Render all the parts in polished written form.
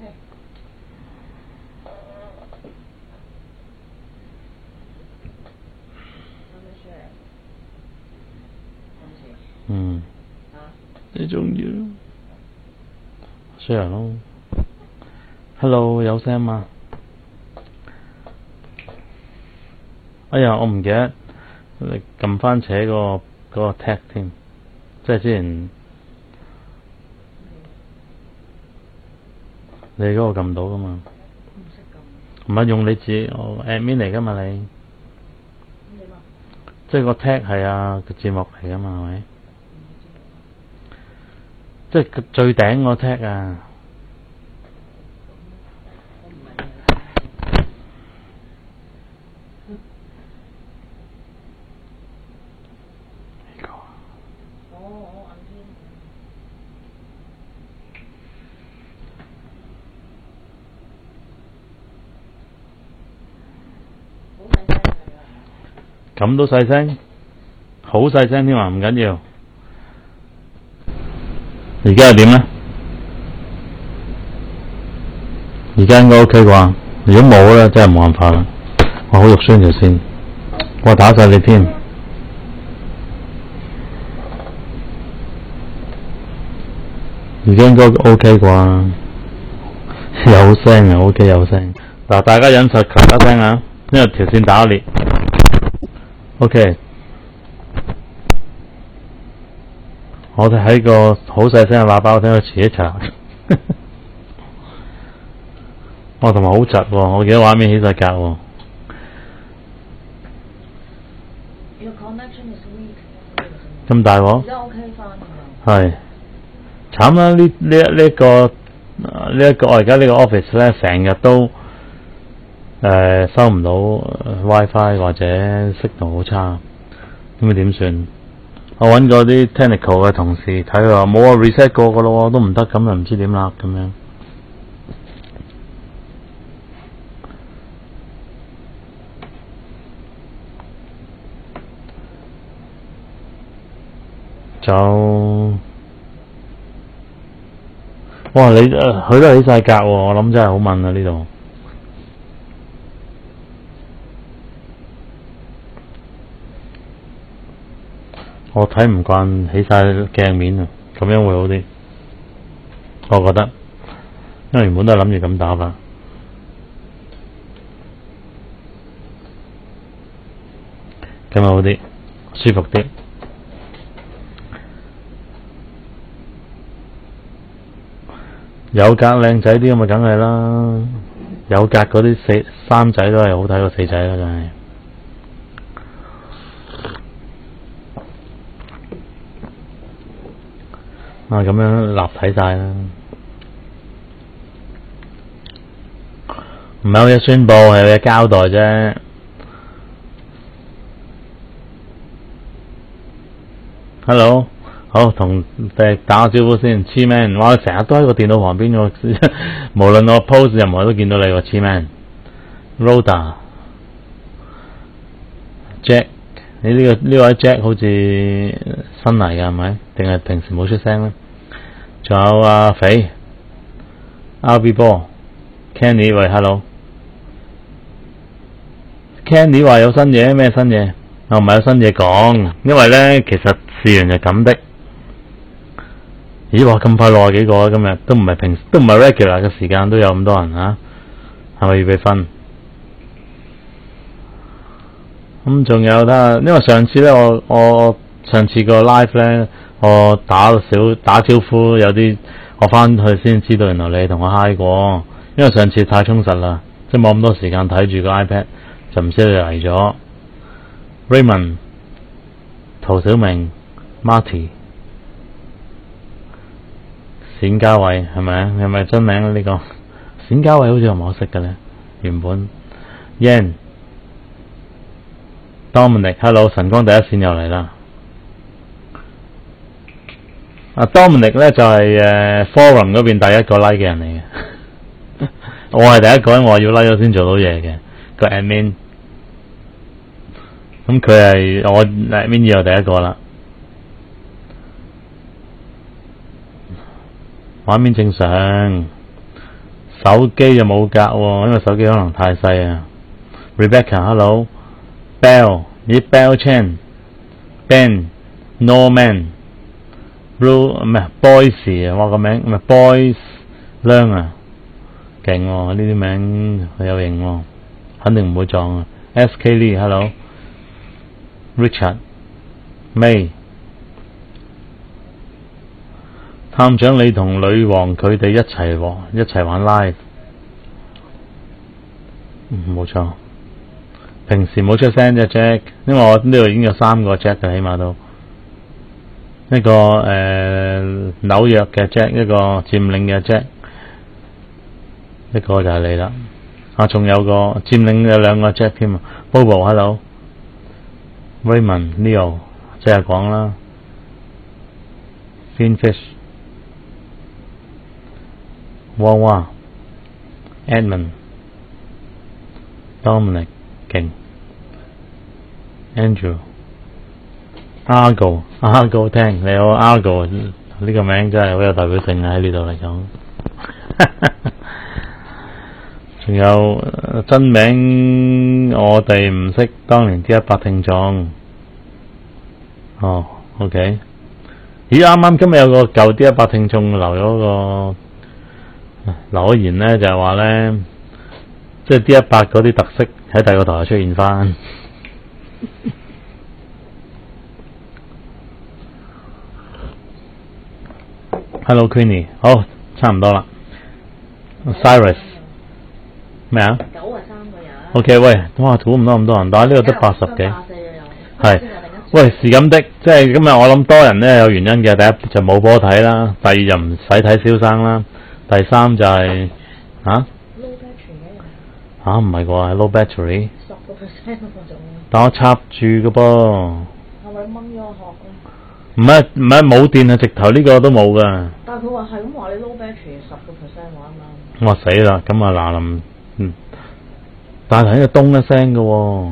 你中意咯 share 咯 Hello 有聲嘛？哎呀我唔記得你撳翻扯嗰個 tag 添，即係之前你嗰個撳到噶嘛？唔係用你自己admin 嚟噶嘛你？即係個 tag 係個節目嚟噶嘛係咪？即係最頂個 tag 啊！咁都細聲，好細聲添啊！唔緊要。而家係點咧？而家應該 OK 啩？如果冇咧，真係冇辦法啦。我好肉酸條線，我打晒你添。而家應該 OK 啩？有聲啊 ，OK 有聲。嗱，大家忍受大家聽下，因為條線打裂。OK。我哋喺個好細聲嘅喇叭，我聽到遲一齊。我同埋好窒喎，我記得畫面起晒格喎。咁大鑊？而家 OK 翻係。慘啦！呢一個我而家呢個 office 咧，成日都收唔到 WiFi 或者 signal 好差，咁咪點算？我揾過啲 technical 嘅同事睇，佢話冇啊 reset 過噶咯，都唔得，咁就唔知點啦咁樣。就哇你佢都起晒格喎，我諗真係好問啊呢度。我睇唔慣起晒鏡面啊，咁樣會好啲。我覺得，因為原本都係諗住咁打法，咁咪好啲，舒服啲。有格靚仔啲咁咪梗係啦，有格嗰啲三仔都係好睇過四仔啦，梗係。咁樣立體晒啦，唔係有嘢宣佈，係有嘢交代啫。Hello， 好，同打個招呼先，黐 man， 我成日都喺個電腦旁邊喎，無論我 post 任何都見到你喎，黐 man。Rhoda，Jack， 你呢位 Jack 好似新嚟㗎係咪？定係平時冇出聲咧？仲有肥 RB 波 Kenny 喂 Hello，Kenny 話有新嘢，咩新嘢？我唔係有新嘢講，因為咧其實事緣就咁的。咦話咁快60幾個啊？今日都唔係都唔係 regular 嘅時間都有咁多人啊？係咪要俾分？咁仲有啦，因為上次咧我上次個 live 咧。我打招呼，有啲我翻去先知道，原來你同我 hi 過，因為上次太充實啦，即係冇咁多時間睇住個 iPad，就唔知你嚟咗。Raymond、陶小明、Marty、冼家偉係咪啊？係咪真名啊？呢個冼家偉好似唔係好識嘅咧，原本 Yan、Dominic，Hello， 晨光第一線又嚟啦。Dominic 咧就係forum 嗰邊第一個 like 嘅人嚟嘅，我係第一個，我要 like 咗先做到嘢嘅個 admin， 咁佢係我 admin 以後第一個啦。畫面正常手機就冇格喎，因為手機可能太細啊。Rebecca，hello。Bell， 咦 Bell Chen。Ben。Norman。Blue 唔係 Boyce 啊，我個名唔係 Boyce 亮啊，勁喎，呢啲名好有型喎，肯定唔會撞啊。SK Lee，hello。Richard。May。探長你同女王佢哋一齊玩 live。冇錯。平時冇出聲啫 Jack， 因為我呢度已經有3個 Jack 嘅，起碼都一個紐約嘅 Jack， 一個佔領嘅 Jack， 一個就係你啦。仲有個佔領有2個 Jack 添啊。Bobo，hello。Raymond，Leo， 即係講啦。Finfish。Wawa。Edmund。Dominic。勁 Andrew。Argo 聽你好 Argo 呢個名真係好有代表性啊，喺呢度嚟講。仲有真名我哋唔識，當年D100聽眾。OK。咦啱啱今日有個舊D100聽眾留咗言呢，就係話呢，即係D100嗰啲特色喺第二個台出現翻。Hello Queenie， 好，差唔多啦。Cyrus 咩啊？9啊3個人。OK， 喂，哇，估唔到咁多人，但係呢個得80幾。係，喂，是咁的，即係今日我諗多人呢有原因嘅。第一就冇波睇啦，第二就唔使睇蕭生啦，第三就係唔係啩 ？low battery。10%嗰種。但我插住嘅噃。係咪掹咗殼咧？唔係冇電啊！直頭呢個都冇噶。但係佢話係咁話你 low battery 10%話啱。我死啦！咁啊嗱臨，但係喺度咚一聲嘅喎。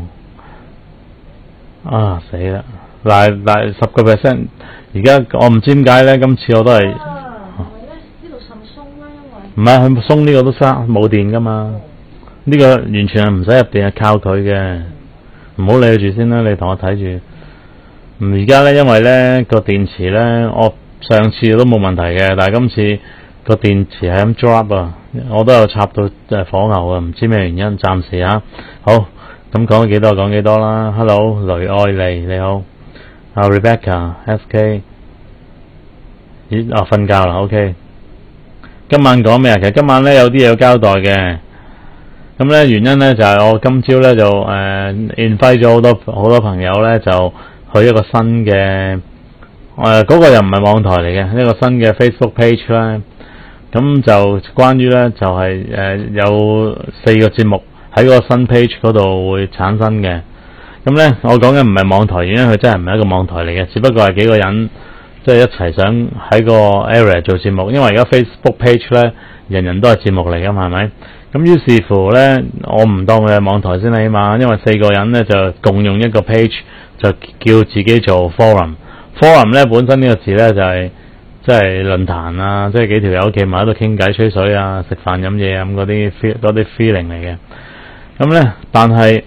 死啦！嗱10%，而家我唔知點解咧。今次我都係。係咪咧？呢度甚鬆啦，因為。唔係佢鬆呢個都冇電噶嘛。呢個完全係唔使入電，係靠佢嘅。唔好理佢住先啦，你同我睇住。而家呢，因為呢個電池呢，我上次都冇問題嘅，但係今次個電池係咁 drop 啊，我都有插到火牛啊，唔知咩原因，暫時啊。好，咁講幾多講幾多啦。Hello， 雷愛麗你好。Rebecca，SK。咦，瞓覺啦 ，OK。今晚講咩啊？其實今晚呢有啲嘢要交代嘅。咁呢原因呢就係我今朝呢就invite 咗好多朋友呢就去一個新嘅嗰個又唔係網台嚟嘅，一個新嘅 Facebook page 啦。咁就關於呢就係有4個節目喺個新 page 嗰度會產生嘅。咁呢我講嘅唔係網台，因為佢真係唔係一個網台嚟嘅，只不過係幾個人即係一齊想喺個 area 做節目。因為而家 Facebook page 呢人人都係節目嚟㗎嘛，係咪？咁於是乎呢，我唔當佢係網台先啦，起碼因為4個人呢就共用一個 page， 就叫自己做 forum。forum 呢本身呢個字呢就係即係論壇啊，即係幾條友企埋喺度傾偈吹水啊，食飯飲嘢啊咁嗰啲 feeling 嚟嘅。咁呢，但係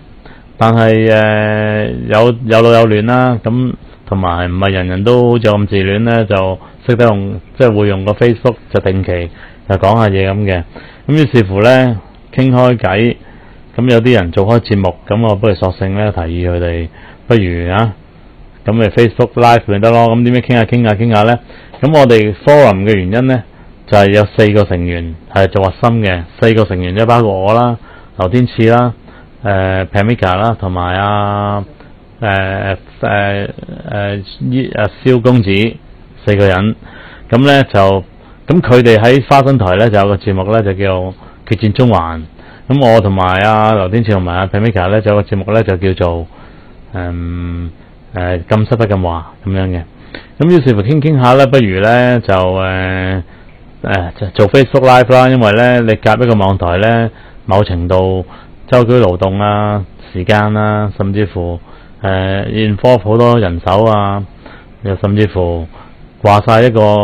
有老有亂啦，咁同埋唔係人人都好似咁自戀呢，就識得用即係會用個 Facebook 就定期就講下嘢咁嘅。咁於是乎呢，傾開偈，咁有啲人做開節目，咁我不如索性呢提議佢哋，不如咁咪 Facebook Live 咪得咯。咁點樣傾下呢？咁我哋 Forum 嘅原因呢，就係有4個成員係做核心嘅，4個成員即包括我啦、劉天賜啦、Pamika 啦，同埋蕭公子4個人。咁呢就。咁佢哋喺花生台呢就有個節目呢，就叫決戰中環。咁我同埋劉天賜同埋Pamika 呢就有個節目呢，就叫做禁室不禁話咁樣嘅。咁於是乎傾下呢，不如呢就做 Facebook Live 啦。因為呢你夾一個網台呢，某程度周居勞動啊、時間啊，甚至乎involve 好多人手啊，又甚至乎掛晒一個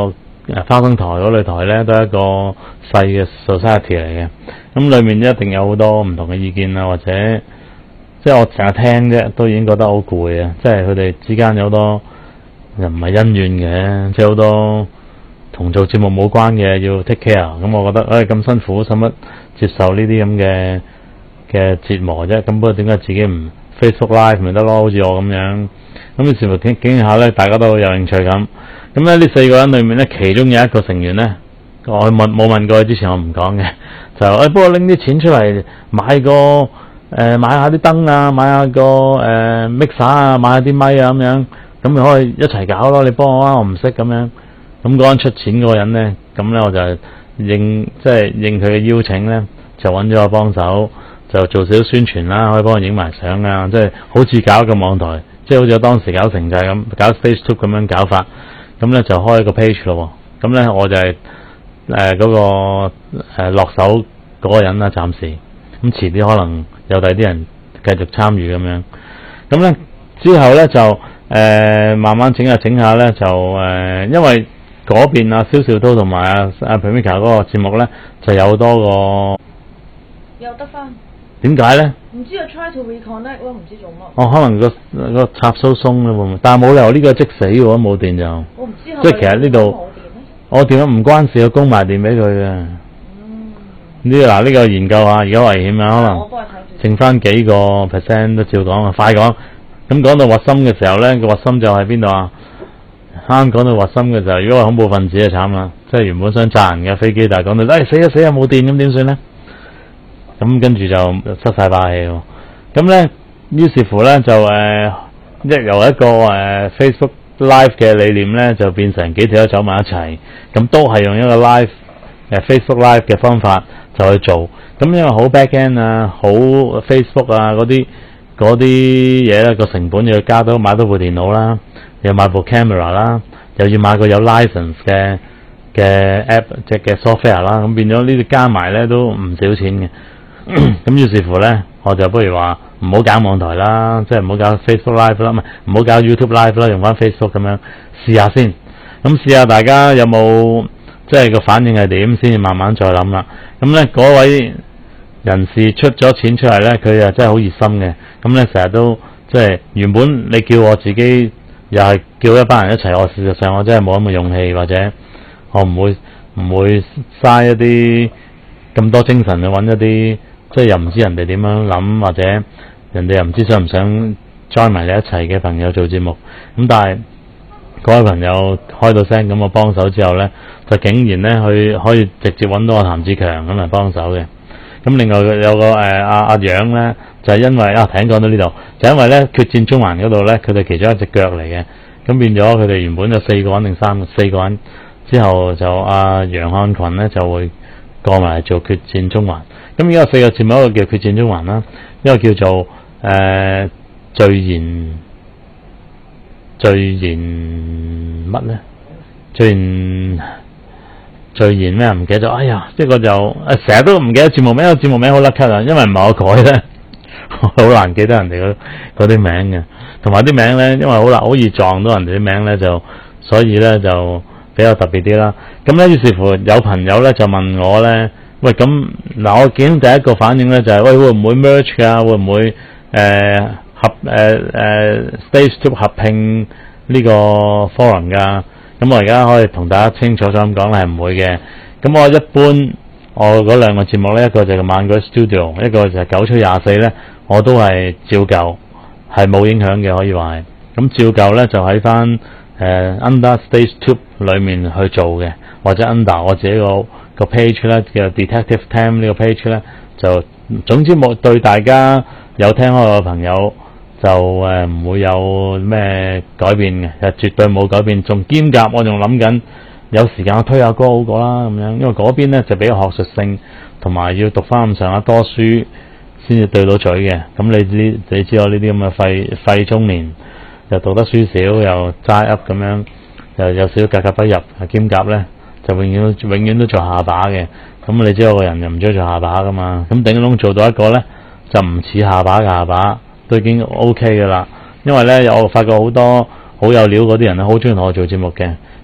花生台嗰類台咧，都係一個細嘅 society 嚟嘅。咁裏面一定有好多唔同嘅意見啊，或者即係我成日聽啫，都已經覺得好攰啊！即係佢哋之間有好多又唔係恩怨嘅，即係好多同做節目冇關嘅要 take care。咁我覺得咁辛苦，使乜接受呢啲咁嘅折磨啫？咁不過點解自己唔 Facebook Live 咪得咯？好似我咁樣。咁於是乎傾下咧，大家都好有興趣咁。咁咧呢4個人裏面咧，其中有一個成員咧，我冇問過佢之前，我唔講嘅，就不過拎啲錢出嚟買下啲燈啊，買下個mixer 啊，買下啲咪啊咁樣，咁咪可以一齊搞咯。你幫我啊，我唔識咁樣。咁嗰個人出錢嗰個人咧，咁咧我就應佢嘅邀請咧，就揾咗我幫手，就做少少宣傳啦，可以幫我影埋相啊，即係好似搞一個網台，即係好似我當時搞成就咁，搞 Facebook 咁樣搞法。咁咧就開一個 page 咯。咁咧我就係嗰個落手嗰個人啦，暫時。咁遲啲可能有第啲人繼續參與咁樣。咁咧之後咧就慢慢整下咧，就因為嗰邊啊蕭兆濤同埋阿 Pamika 嗰個節目咧，就有多個有得翻。點解咧？ 唔知啊 ，try to reconnect 咯，唔知做乜。 哦，可能個插蘇鬆咧會唔會？但係冇理由呢個即死嘅喎，冇電就。 我唔知。 即係其實呢度我電唔關事，我供埋電俾佢嘅。呢個研究下，而家危險啊，可能剩翻幾個 percent 都照講啊，快講。咁講到核心嘅時候咧，個核心就喺邊度啊？啱講到核心嘅時候，如果係恐怖分子就慘啦，即係原本想炸人嘅飛機，但係講到死啊冇電咁點算咧？咁跟住就失晒霸氣喎。咁咧，於是乎咧就由一個Facebook Live 嘅理念咧，就變成幾條友走埋一齊，咁都係用一個 Facebook Live 嘅方法就去做。咁因為好 back end 啊，好 Facebook 啊嗰啲嘢咧，個成本要加到買多部電腦啦，又買部 camera 啦，又要買個有 license 嘅 app 即嘅 software 啦，咁變咗呢啲加埋咧都唔少錢嘅。咁於是乎咧，我就不如話唔好搞網台啦，即係唔好搞 Facebook Live 啦，唔好搞 YouTube Live 啦，用翻 Facebook 咁樣試下先。咁試下大家有冇即係個反應係點，先至慢慢再諗啦。咁咧嗰位人士出咗錢出嚟咧，佢又真係好熱心嘅。咁咧成日都即係原本你叫我自己又係叫一班人一齊，我事實上我真係冇咁嘅勇氣，或者我唔會嘥一啲咁多精神去揾一啲。即係又唔知人哋點樣諗，或者人哋又唔知想唔想 join 埋你一齊嘅朋友做節目。咁但係嗰位朋友開到聲咁我幫手之後咧，就竟然咧可以直接揾到我譚志強咁嚟幫手嘅。咁另外有個阿楊咧，就係因為聽講到呢度，就因為咧決戰中環嗰度咧，佢哋其中一隻腳嚟嘅。咁變咗佢哋原本就4個人定4個人，之後就阿楊漢群咧就會過埋嚟做決戰中環。咁而家4個節目，一個叫決戰中環啦，一個叫做序言乜咧？序言咩？唔記得咗。哎呀，一個就成日都唔記得節目名，個節目名好甩咳啊，因為唔係我改咧，好難記得人哋嗰啲名嘅，同埋啲名咧，因為好易撞到人哋啲名咧，就所以咧就比較特別啲啦。咁咧於是乎有朋友咧就問我咧。喂，咁嗱，我見第一個反應咧就係、喂，會唔會 merge 㗎？會唔會Stage 2合併呢個 forum 㗎？咁我而家可以同大家清楚咗咁講係唔會嘅。咁我一般我嗰2個節目咧，一個就係萬舉 Studio， 一個就係9吹24咧，我都係照舊，係冇影響嘅，可以話係。咁照舊咧就喺翻Under Stage 2裏面去做嘅，或者 Under 我自己個 page 咧叫 Detective Tam 呢個 page 咧，就總之冇對大家有聽開嘅朋友就唔會有咩改變嘅，其實絕對冇改變。仲兼夾我仲諗緊有時間我推下歌好過啦咁樣，因為嗰邊咧就比較學術性，同埋要讀翻咁上下多書先至對到嘴嘅。咁你知我呢啲咁嘅廢中年，又讀得書少又齋噏咁樣，又有少少格格不入，兼夾咧。就永遠都做下巴嘅，咁你知我個人又唔中意做下巴噶嘛，咁頂籠做到一個咧就唔似下巴嘅下巴，都已經 OK 噶啦。因為咧我發覺好多好有料嗰啲人咧，好中意同我做節目嘅，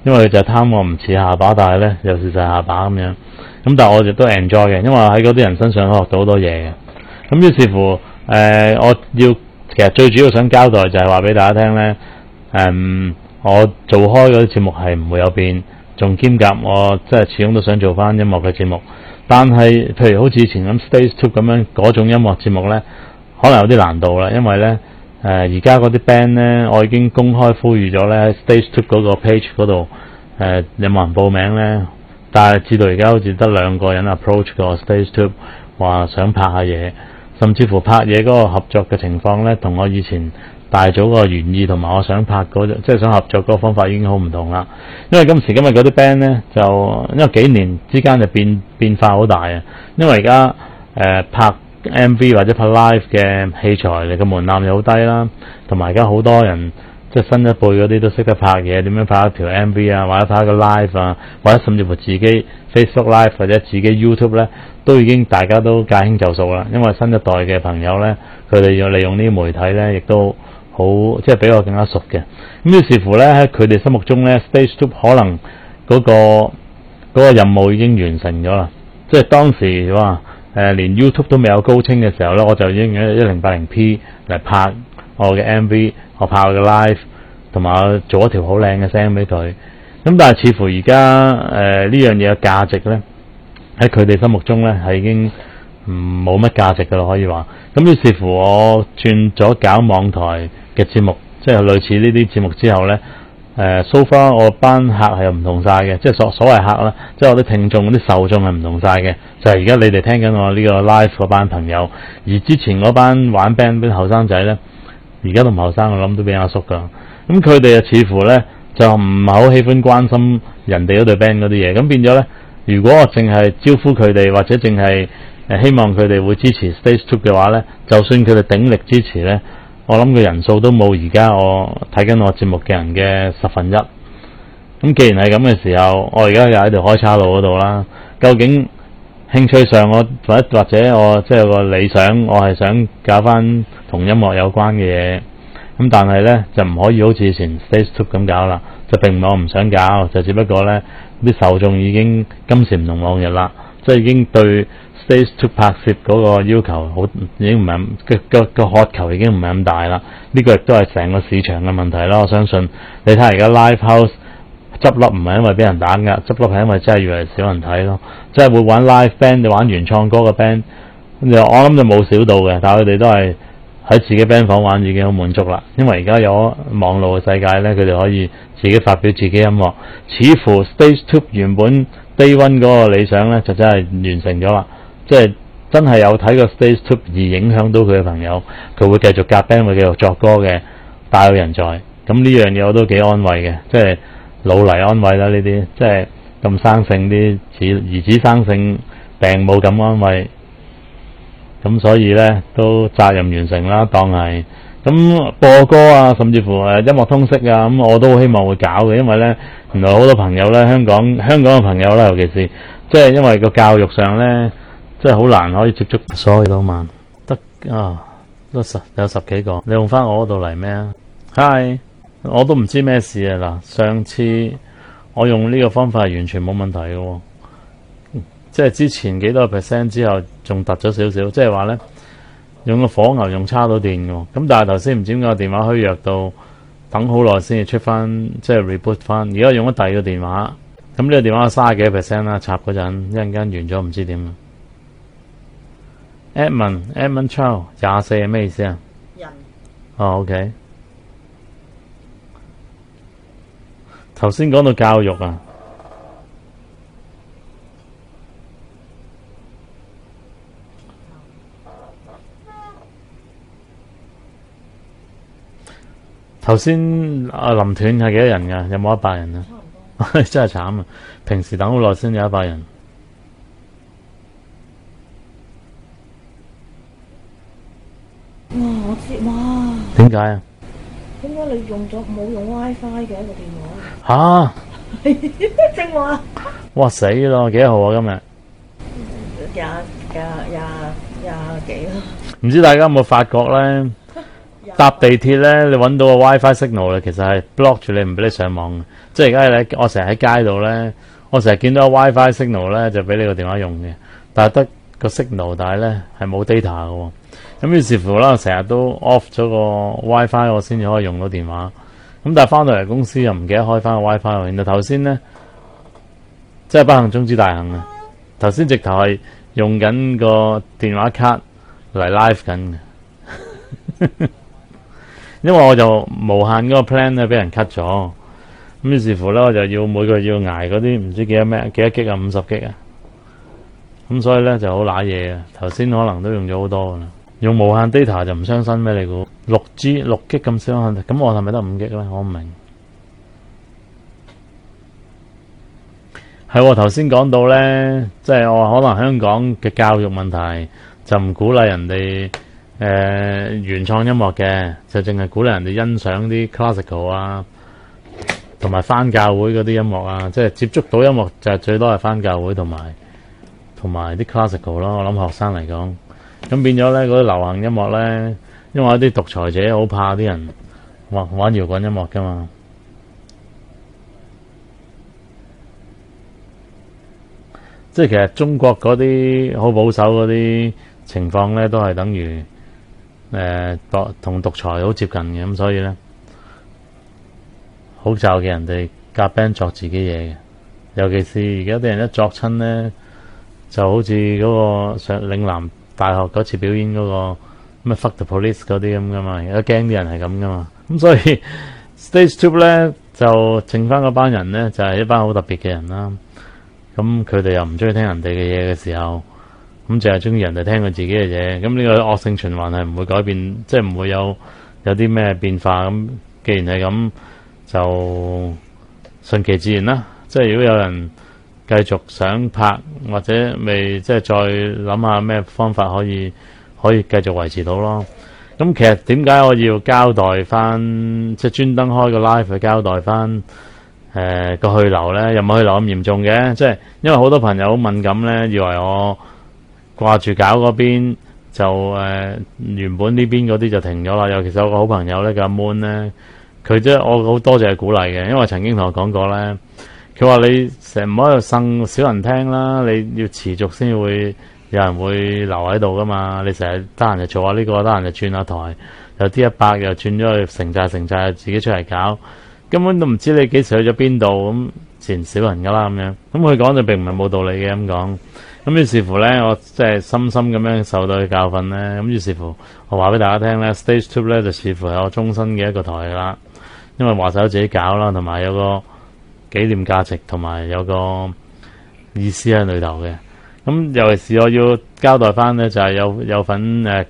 因為佢就貪我唔似下巴，但係咧又事實下巴咁樣。咁但係我亦都 enjoy 嘅，因為喺嗰啲人身上學到好多嘢嘅。咁於是乎其實最主要想交代就係話俾大家聽咧，我做開嗰啲節目係唔會有變，仲兼夾我即係始終都想做翻音樂嘅節目。但係譬如好似以前咁 Stage Two 咁樣嗰種音樂節目咧，可能有啲難度啦，因為咧而家嗰啲 band 咧，我已經公開呼籲咗咧喺 Stage Two 嗰個 page 嗰度有冇人報名咧？但係至到而家好似得2個人 approach 個 Stage Two 話想拍下嘢，甚至乎拍嘢嗰個合作嘅情況咧，同我以前大組個原意同埋我想拍即係想合作嗰個方法已經好唔同啦。因為今時今日嗰啲 band 咧，就因為幾年之間就變化好大啊。因為而家拍 MV 或者拍 live 嘅器材嚟嘅門檻又好低啦，同埋而家好多人即係新一輩嗰啲都識得拍嘢，點樣拍一條 MV 啊，或者拍一個 live 啊，或者甚至乎自己 Facebook live 或者自己 YouTube 咧，都已經大家都駕輕就熟啦。因為新一代嘅朋友咧，佢哋要利用呢啲媒體咧，亦都好即係比我更加熟嘅。咁於是乎咧，喺佢哋心目中咧 Stage Two 可能嗰個任務已經完成咗啦。即係當時哇連 YouTube 都未有高清嘅時候咧，我就已經用 1080p 嚟拍我嘅 MV， 我拍我嘅 live， 同埋我做一條好靚嘅聲俾佢。咁但係似乎而家呢樣嘢嘅價值咧，喺佢哋心目中咧係已經冇乜價值噶啦，可以話。咁於是乎我轉咗搞網台嘅節目，即係類似呢啲節目之後咧，so far 我班客係唔同晒嘅，即係所謂客啦，即係我啲聽眾嗰啲受眾係唔同晒嘅。就係而家你哋聽緊我呢個 live 嗰班朋友，而之前嗰班玩 band 啲後生仔咧，而家都唔後生，我諗都比較熟噶。咁佢哋似乎咧就唔係好喜歡關心人哋嗰隊 band 嗰啲嘢，咁變咗咧，如果我淨係招呼佢哋，或者淨係希望佢哋會支持 Stage Two 嘅話咧，就算佢哋鼎力支持咧，我諗個人數都冇而家我睇緊我節目嘅人嘅1/10。咁既然係咁嘅時候，我而家又喺度開叉路嗰度啦。究竟興趣上我或者我即係有個理想，我係想搞翻同音樂有關嘅嘢。咁但係咧就唔可以好似以前 Stage Two 咁搞啦。就並唔係我唔想搞，就只不過咧啲受眾已經今時唔同往日啦，即係已經對 Stage Two 拍攝嗰個要求已經唔係個渴求已經唔係咁大啦。呢個亦都係成個市場嘅問題啦。我相信你睇而家 Live House 執笠唔係因為俾人打壓，執笠係因為真係越嚟越少人睇咯。即係會玩 live band，你玩原創歌嘅 band， 我諗就冇少到嘅，但係佢哋都係喺自己 band 房玩已經好滿足啦。因為而家有網絡嘅世界咧，佢哋可以自己發表自己音樂。似乎 Stage Two 原本 Day One 嗰個理想咧，就真係完成咗啦。即係真係有睇過 Stage Two 而影響到佢嘅朋友，佢會繼續夾 band，會繼續作歌嘅，大有人在。咁呢樣嘢我都幾安慰嘅，即係老嚟安慰啦。呢啲即係咁生性啲兒子生性病冇咁安慰。咁所以咧都責任完成啦，當係咁播歌啊，甚至乎音樂通識啊，咁我都好希望會搞嘅，因為咧原來好多朋友咧，香港嘅朋友啦，尤其是即係因為個教育上咧，即係好難可以接觸所有都慢得啊，都有10幾個，你用翻我嗰度嚟咩啊 ？Hi， 我都唔知咩事啊。嗱，上次我用呢個方法係完全冇問題嘅喎。即係之前幾多%之後仲突咗少少，即係話咧用個火牛用叉到電嘅，咁但係頭先唔知點解個電話虛弱到等好耐先至出翻，即係 reboot 翻。而家用咗第二個電話，咁呢個電話30幾%啦，插嗰陣一陣間完咗唔知點。Edmund Chow 24係咩意思啊？人。哦 ，OK。頭先講到教育啊。頭先林斷係幾多人㗎？有冇100人啊？真係慘啊！平時等好耐先有100人。 哇！我知哇。 點解啊？ 點解你冇用 WiFi 嘅一個電話？嚇！正話。 哇死咯！幾多號啊？今日廿幾啦。 唔知大家有冇發覺咧？ 搭地鐵咧，你揾到個 WiFi signal 咧，其實係 block 住你唔俾你上網嘅。即係而家咧，我成日喺街度咧，我成日見到個 WiFi signal 咧，就俾你個電話用嘅，但係得個 signal，但係咧係冇 data 嘅喎。咁於是乎啦，我成日都 off 咗個 WiFi，我先至可以用到電話。咁但係翻到嚟公司又唔記得開翻個 WiFi 喎。然後頭先咧，即係不幸中之大幸啊！頭先直頭係用緊個電話卡嚟 live 緊嘅。因為我就無限嗰個 plan 咧俾人 cut 咗，咁於是乎咧我就要每個月要捱嗰啲唔知幾多 G 啊，50 G 啊，咁所以咧就好揦嘢啊！頭先可能都用咗好多噶啦，用無限 data 就唔傷身咩？你估6 G 咁傷身，咁我係咪得5 G 咧？我唔明。係頭先講到咧，即係我話可能香港嘅教育問題就唔鼓勵人哋。原創音樂嘅就淨係鼓勵人哋欣賞啲 classical 啊，同埋返教會嗰啲音樂啊，即係接觸到音樂就係最多係返教會同埋啲 classical 咯。我諗學生嚟講，咁變咗咧嗰啲流行音樂咧，因為有啲獨裁者好怕啲人玩搖滾音樂噶嘛，即係其實中國嗰啲好保守嗰啲情況咧，都係等於。同獨裁好接近嘅，咁所以咧好就嘅人哋夾 band 作自己嘢嘅，尤其是而家啲人一作親咧，就好似嗰個上嶺南大學嗰次表演嗰個咩 Fuck the Police 嗰啲咁噶嘛，而家驚啲人係咁噶嘛，咁所以 Stage Two 咧就剩翻嗰班人咧就係一班好特別嘅人啦，咁佢哋又唔中意聽人哋嘅嘢嘅時候。咁就係中意人哋聽佢自己嘅嘢，咁呢個惡性循環係唔會改變，即係唔會有啲咩變化。咁既然係咁，就順其自然啦。即係如果有人繼續想拍，或者未即係再諗下咩方法可以繼續維持到咯。咁其實點解我要交代翻，即係專登開個 live 去交代翻個去留咧？又冇去留咁嚴重嘅，即係因為好多朋友好敏感咧，以為我掛住搞嗰邊就原本呢邊嗰啲就停咗啦。尤其是有個好朋友咧，叫阿 Moon 咧，佢即係我好多謝鼓勵嘅，因為曾經同我講過咧，佢話你成日唔好喺度呻少人聽啦，你要持續先會有人會留喺度噶嘛。你成日得閒就做下呢個，得閒就轉下台，有啲100又轉咗去城寨自己出嚟搞，根本都唔知你幾時去咗邊度，咁自然少人噶啦咁樣。咁佢講就並唔係冇道理嘅咁講。咁於是乎咧，我即係深深咁樣受到佢教訓咧。咁於是乎，我話俾大家聽咧 ，Stage Two 咧就似乎係我終身嘅一個台啦。因為話晒自己搞啦，同埋有個紀念價值，同埋有個意思喺裏頭嘅。咁尤其是我要交代翻咧，就係有份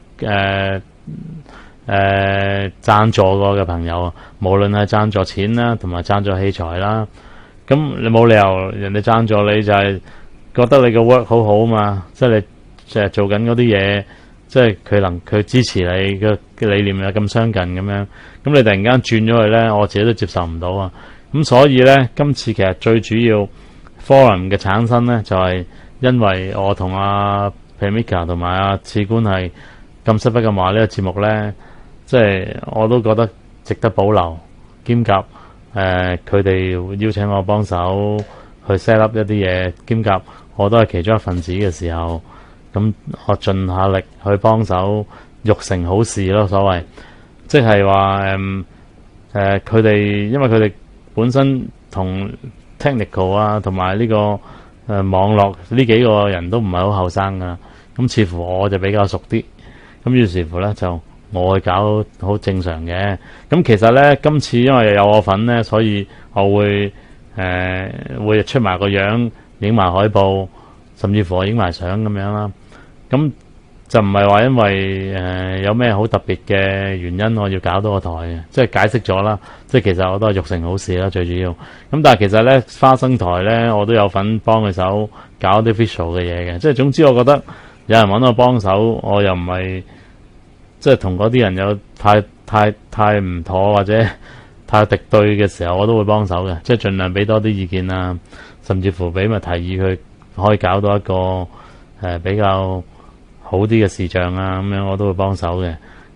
贊助過嘅朋友啊，無論係贊助錢啦，同埋贊助器材啦。咁你冇理由人哋贊助你就係覺得你個 work 好好嘛，即係你成日做緊嗰啲嘢，即係佢支持你嘅理念又咁相近咁樣，咁你突然間轉咗去咧，我自己都接受唔到啊！咁所以咧，今次其實最主要 forum 嘅產生咧，就係因為我同阿 Pamika 同埋阿次官係咁失不咁話呢個節目咧，即係我都覺得值得保留，兼夾佢哋邀請我幫手去 set up 一啲嘢，兼夾我都係其中一份子嘅時候，咁我盡下力去幫手，育成好事咯。所謂即係話佢哋因為佢哋本身同 technical 啊，同埋呢個網絡呢幾個人都唔係好後生噶，咁似乎我就比較熟啲，咁於是乎咧就我去搞好正常嘅。咁其實咧今次因為有我份咧，所以我會會出埋個樣，影埋海報，甚至乎我影埋相咁樣啦。咁就唔係話因為有咩好特別嘅原因我要搞到個台嘅，即係解釋咗啦。即係其實我都係育成好事啦，最主要。咁但係其實咧花生台咧，我都有份幫佢手搞啲 visual 嘅嘢嘅。即係總之，我覺得有人揾我幫手，我又唔係即係同嗰啲人有太唔妥或者太敵對嘅時候，我都會幫手嘅，即係盡量俾多啲意見啊，甚至乎俾埋提議佢可以搞到一個比較好啲嘅視像啊，咁樣我都會幫手嘅。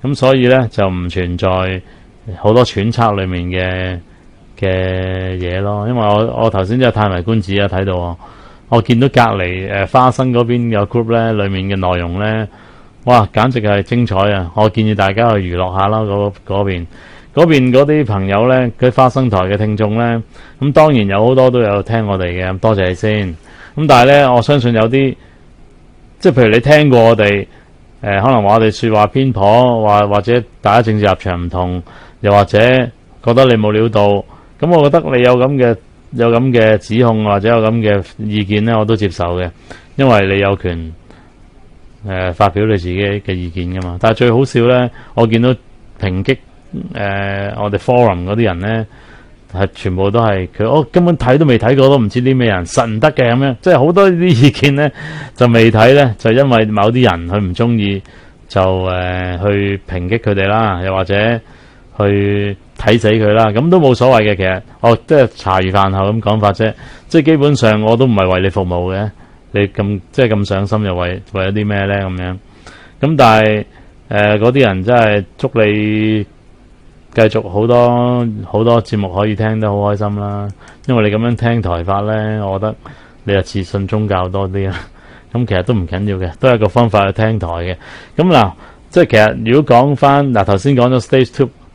咁所以咧就唔存在好多揣測裏面嘅嘢咯。因為我頭先真係歎為觀止啊，睇到我見到隔離花生嗰邊有 group 咧，裏面嘅內容咧，哇，簡直係精彩啊！我建議大家去娛樂下啦，嗰邊嗰啲朋友咧，佢花生台嘅聽眾咧，咁當然有好多都有聽我哋嘅，多謝你先。咁但係咧，我相信有啲即係譬如你聽過我哋可能話我哋說話偏頗，或者大家政治立場唔同，又或者覺得你冇料到，咁我覺得你有咁嘅指控或者有咁嘅意見咧，我都接受嘅，因為你有權發表你自己嘅意見噶嘛。但係最好笑咧，我見到抨擊我哋 forum 嗰啲人咧，係全部都係佢，我根本睇都未睇過，都唔知啲咩人實唔得嘅咁樣，即係好多啲意見咧就未睇咧，就因為某啲人佢唔中意，就去抨擊佢哋啦，又或者去睇死佢啦，咁都冇所謂嘅。其實我即係茶餘飯後咁講法啫，即係基本上我都唔係為你服務嘅，你即係咁上心又為咗啲咩咧咁樣？咁但係嗰啲人真係祝你繼續好多節目可以聽得好開心啦，因為你咁樣聽台法咧，我覺得你係自信宗教多啲啦。咁其實都唔緊要嘅，都係一個方法去聽台嘅。咁嗱，即係其實如果講翻嗱，頭先講咗 Stage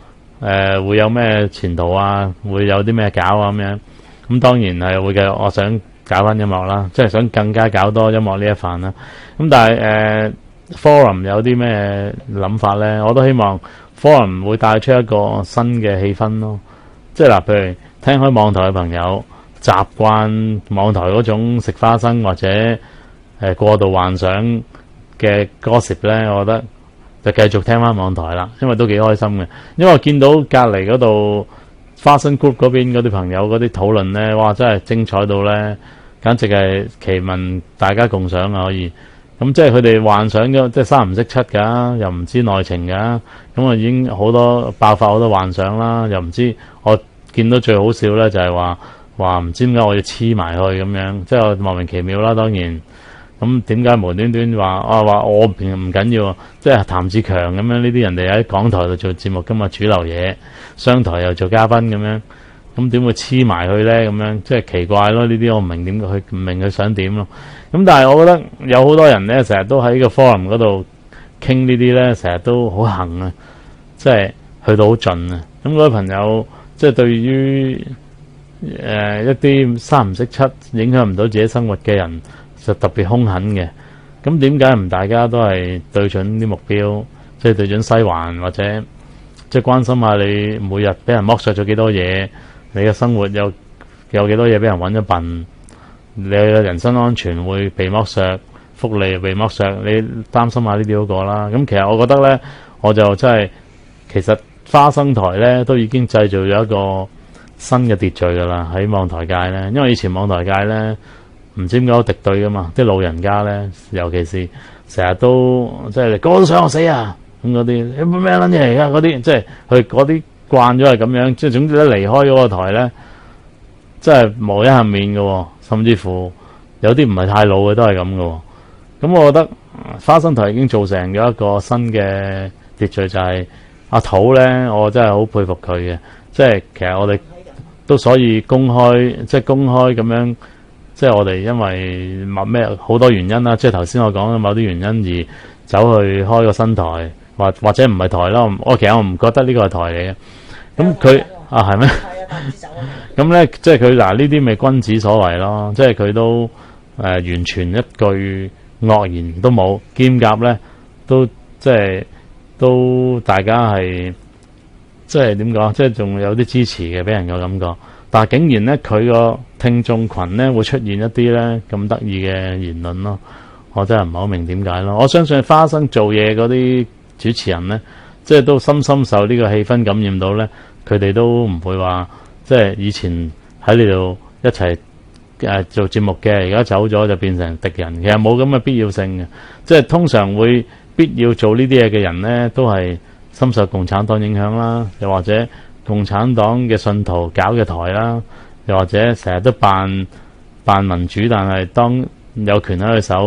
2會有咩前途啊，會有啲咩搞啊咁樣。咁當然係會嘅，我想搞翻音樂啦，即係想更加搞多音樂呢一範啦。咁但係Forum 有啲咩諗法咧？我都希望 Forum 會帶出一個新嘅氣氛咯。即係嗱，譬如聽開網台嘅朋友習慣網台嗰種食花生或者過度幻想嘅 gossip 咧，我覺得就繼續聽翻網台啦，因為都幾開心嘅。因為我見到隔離嗰度花生 group 嗰邊嗰啲朋友嗰啲討論咧，哇，真係精彩到咧，簡直係奇聞大家共賞啊！可以咁即係佢哋幻想咗，即係三唔識七㗎，又唔知內情㗎，咁啊已經好多爆發好多幻想啦，又唔知我見到最好笑咧就係話唔知點解我要黐埋去咁樣，即係莫名其妙啦，當然。咁點解無端端話我唔緊要？即係譚志強咁樣呢啲人哋喺港台度做節目，今日主流嘢，商台又做嘉賓咁樣，咁點會黐埋去咧？咁樣即係奇怪咯。呢啲我唔明點佢唔明佢想點咯。咁但係我覺得有好多人咧，成日都喺個 forum 嗰度傾呢啲咧，成日都好行啊，即係去到好盡啊。咁嗰位朋友即係對於一啲三唔識七影響唔到自己生活嘅人，就特別兇狠嘅。咁點解唔大家都係對準啲目標，即係對準西環，或者即係關心下你每日俾人剝削咗幾多嘢，你嘅生活有幾多嘢俾人揾咗笨，你嘅人身安全會被剝削，福利被剝削，你擔心下呢啲嗰個啦。咁其實我覺得呢，我就真係其實花生台呢都已經製造咗一個新嘅秩序㗎啦，喺網台界呢。因為以前網台界呢，唔知點解好敵對噶嘛，啲老人家咧，尤其是成日都即係個個都想我死啊咁嗰啲，你咩撚嘢嚟噶嗰啲，即係佢嗰啲慣咗係咁樣，即係總之一離開嗰個台咧，即係無一幸免嘅，甚至乎有啲唔係太老嘅都係咁嘅。咁我覺得花生台已經造成咗一個新嘅秩序，就係阿土咧，我真係好佩服佢嘅，即係其實我哋都所以公開咁樣。即係我哋因為咩好多原因啦，即係頭先我講嘅某啲原因而走去開個新台，或者唔係台啦。其實我唔覺得呢個係台嚟嘅。咁佢係咩？咁咧，即係佢嗱呢啲咪君子所為咯。即係佢都完全一句惡言都冇，兼夾咧都即係都大家係即係點講？即係仲有啲支持嘅，俾人嘅感覺。但係竟然咧，佢個聽眾群咧會出現一啲咧咁得意嘅言論咯，我真係唔係好明點解咯。我相信花生做嘢嗰啲主持人咧，即係都深深受呢個氣氛感染到咧，佢哋都唔會話即係以前喺呢度一齊做節目嘅，而家走咗就變成敵人。其實冇咁嘅必要性嘅，即係通常會必要做呢啲嘢嘅人咧，都係深受共產黨影響啦，又或者共產黨嘅信徒搞嘅台啦，又或者成日都扮民主，但係當有權喺佢手，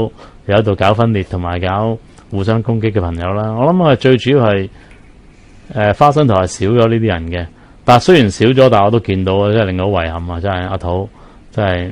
又喺度搞分裂同埋搞互相攻擊嘅朋友啦。我諗係最主要係花生台係少咗呢啲人嘅，但係雖然少咗，但係我都見到啊，真係令我遺憾啊！真係阿土真係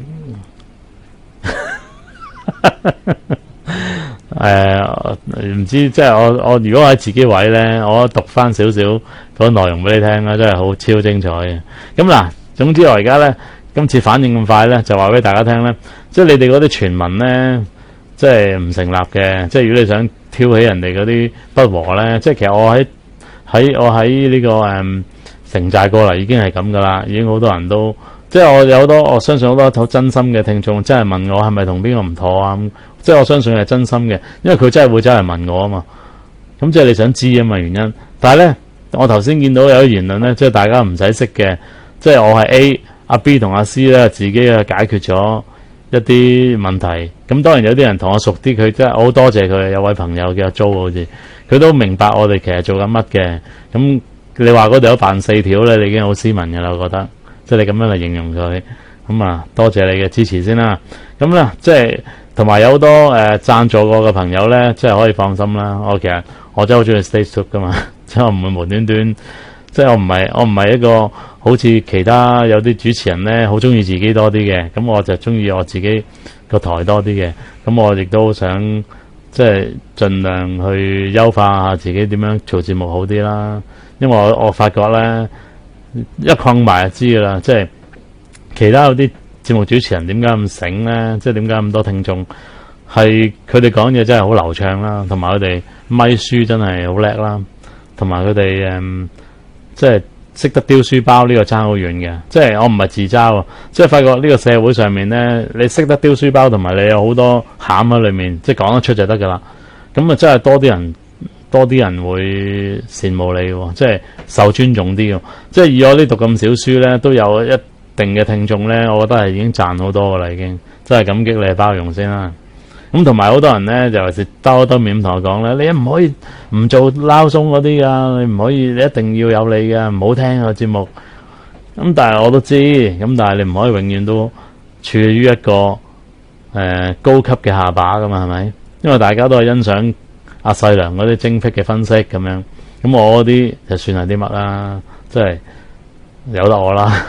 唔知即係我如果喺自己位咧，我讀翻少少嗰個內容俾你聽啦，真係好超精彩嘅。咁嗱，總之我而家咧今次反應咁快咧，就話俾大家聽咧，即係你哋嗰啲傳聞咧，即係唔成立嘅。即係如果你想挑起人哋嗰啲不和咧，即係其實我喺呢個城寨過嚟已經係咁噶啦，已經好多人都即係我相信好多好真心嘅聽眾，真係問我係咪同邊個唔妥啊？即係我相信係真心嘅，因為佢真係會走嚟問我啊嘛。咁即係你想知啊嘛原因。但係咧，我頭先見到有啲言論咧，即係大家唔使識嘅，即係我係 A， 阿 B 同阿 C 咧自己啊解決咗一啲問題。咁當然有啲人同我熟啲，佢真係好多謝佢。有位朋友叫阿 Jo， 好似佢都明白我哋其實做緊乜嘅。咁你話嗰度有扮四條咧，你已經好斯文嘅啦，我覺得。即係你咁樣嚟形容佢，咁啊多謝你嘅支持先啦。咁咧即係同埋有好多贊助過嘅朋友咧，即係可以放心啦。其實我真係好中意 Stage Two 噶嘛，即係我唔會無端端，即係我唔係一個好似其他有啲主持人咧，好中意自己多啲嘅。咁我就中意我自己個台多啲嘅。咁我亦都想即係盡量去優化下自己點樣做節目好啲啦。因為我發覺咧。一困埋就知噶啦，即係其他有啲節目主持人點解咁醒咧？即係點解咁多聽眾？係佢哋講嘢真係好流暢啦，同埋佢哋咪書真係好叻啦，同埋佢哋即係識得丟書包呢個爭好遠嘅。即係我唔係自嘲，即係發覺呢個社會上面咧，你識得丟書包，同埋你有好多餡喺裏面，即係講得出就得噶啦。咁啊，真係多啲人會羨慕你喎，即係受尊重啲嘅。即係以我呢讀咁少書咧，都有一定嘅聽眾咧，我覺得係已經賺好多噶啦，已經真係感激你嘅包容先啦。咁同埋好多人咧，就係兜面同我講咧，你唔可以唔做撈鬆嗰啲噶，你唔可以，你一定要有你嘅，唔好聽個節目。咁但係我都知，咁但係你唔可以永遠都處於一個高級嘅下巴噶嘛，係咪？因為大家都係欣賞阿細良嗰啲精闢嘅分析咁樣，咁我嗰啲就算係啲乜啦，即係由得我啦。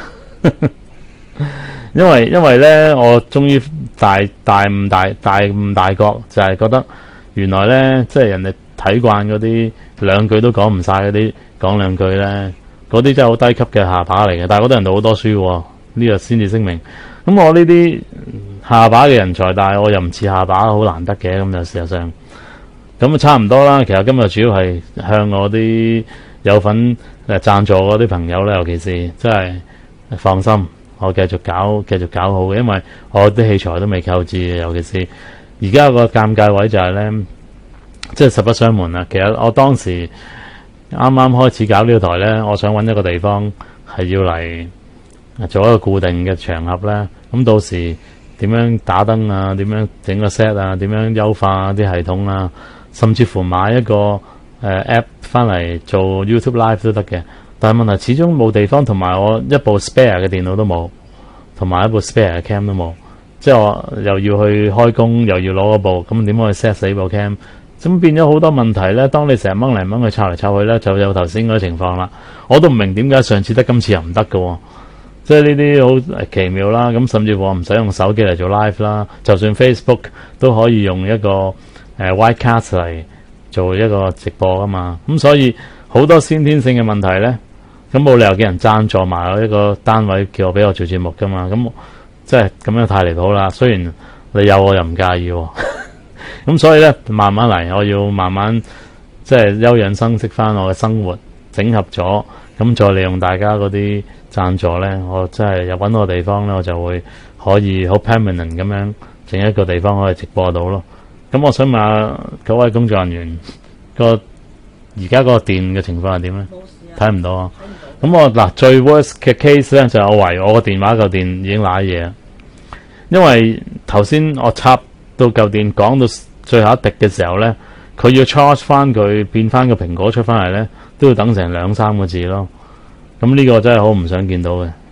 因為咧，我終於大悟大覺，就係覺得原來咧，即係人哋睇慣嗰啲兩句都講唔晒嗰啲，講兩句咧，嗰啲真係好低級嘅下巴嚟嘅。但係嗰啲人都好多書喎，呢個先至聲明。咁我呢啲下巴嘅人才，但係我又唔似下巴，好難得嘅。咁就事實上。咁啊，差唔多啦。其實今日主要係向我啲有份贊助嗰啲朋友咧，尤其是真係放心，我繼續搞好嘅，因為我啲器材都未購置嘅。尤其是而家個尷尬位就係咧，即係實不相瞞啦。其實我當時啱啱開始搞呢個台咧，我想揾一個地方係要嚟做一個固定嘅場合咧。咁到時點樣打燈啊？點樣整個 set 啊？點樣優化啲系統啊？甚至乎買一個app 翻嚟做 YouTube Live 都得嘅，但係問題始終冇地方，同埋我一部 spare 嘅電腦都冇，同埋一部 spare 嘅 cam 都冇，即係我又要去開工，又要攞嗰部，咁點可以 set 死部 cam？咁變咗好多問題咧。當你成日掹嚟掹去、抄嚟抄去咧，就有頭先嗰啲情況啦。我都唔明點解上次得，今次又唔得嘅，即係呢啲好奇妙啦。咁甚至乎我唔使用手機嚟做 live 啦，就算 Facebook 都可以用一個Widecast 嚟做一個直播噶嘛。咁所以好多先天性嘅問題咧，咁冇理由叫人贊助埋我一個單位叫我俾我做節目噶嘛。咁即係咁樣太離譜啦。雖然你有我又唔介意咁所以咧，慢慢嚟，我要慢慢即係休養生息翻我嘅生活，整合咗，咁再利用大家嗰啲贊助咧，我真係又揾個地方咧，我就會可以好 permanent 咁樣整一個地方可以直播到咯。咁我想問下各位工作人員，而家個電嘅情況係點咧？睇唔到啊！咁我嗱最 worst 嘅 case 咧就係我懷疑我個電話嚿電已經瀨嘢，因為頭先我插到嚿電講到最後一滴嘅時候咧，佢要 charge 翻佢變翻個蘋果出翻嚟咧，都要等成2-3個字咯。咁呢個真係好唔想見到嘅。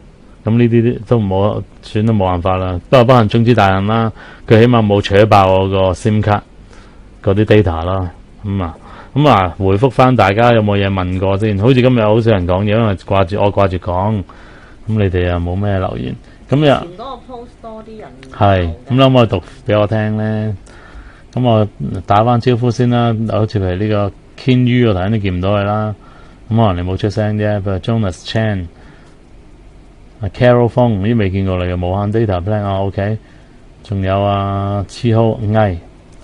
咁呢啲都冇算都冇辦法啦。不過不幸中之大幸啦，佢起碼冇扯爆我個 SIM 卡嗰啲 data 啦。咁啊，回覆翻大家有冇嘢問過先？好似今日好少人講嘢，因為掛住講。咁你哋又冇咩留言？咁又前嗰個 post 多啲人係咁，可唔可以讀俾我聽咧？咁我打翻招呼先啦。好似譬如呢個 Ken Yu 我頭先都見唔到佢啦。咁可能你冇出聲啫。譬如 Jonas Chan、Carol Fong 呢啲未見過你嘅無限 data plan 啊 ，OK。仲有黐好毅，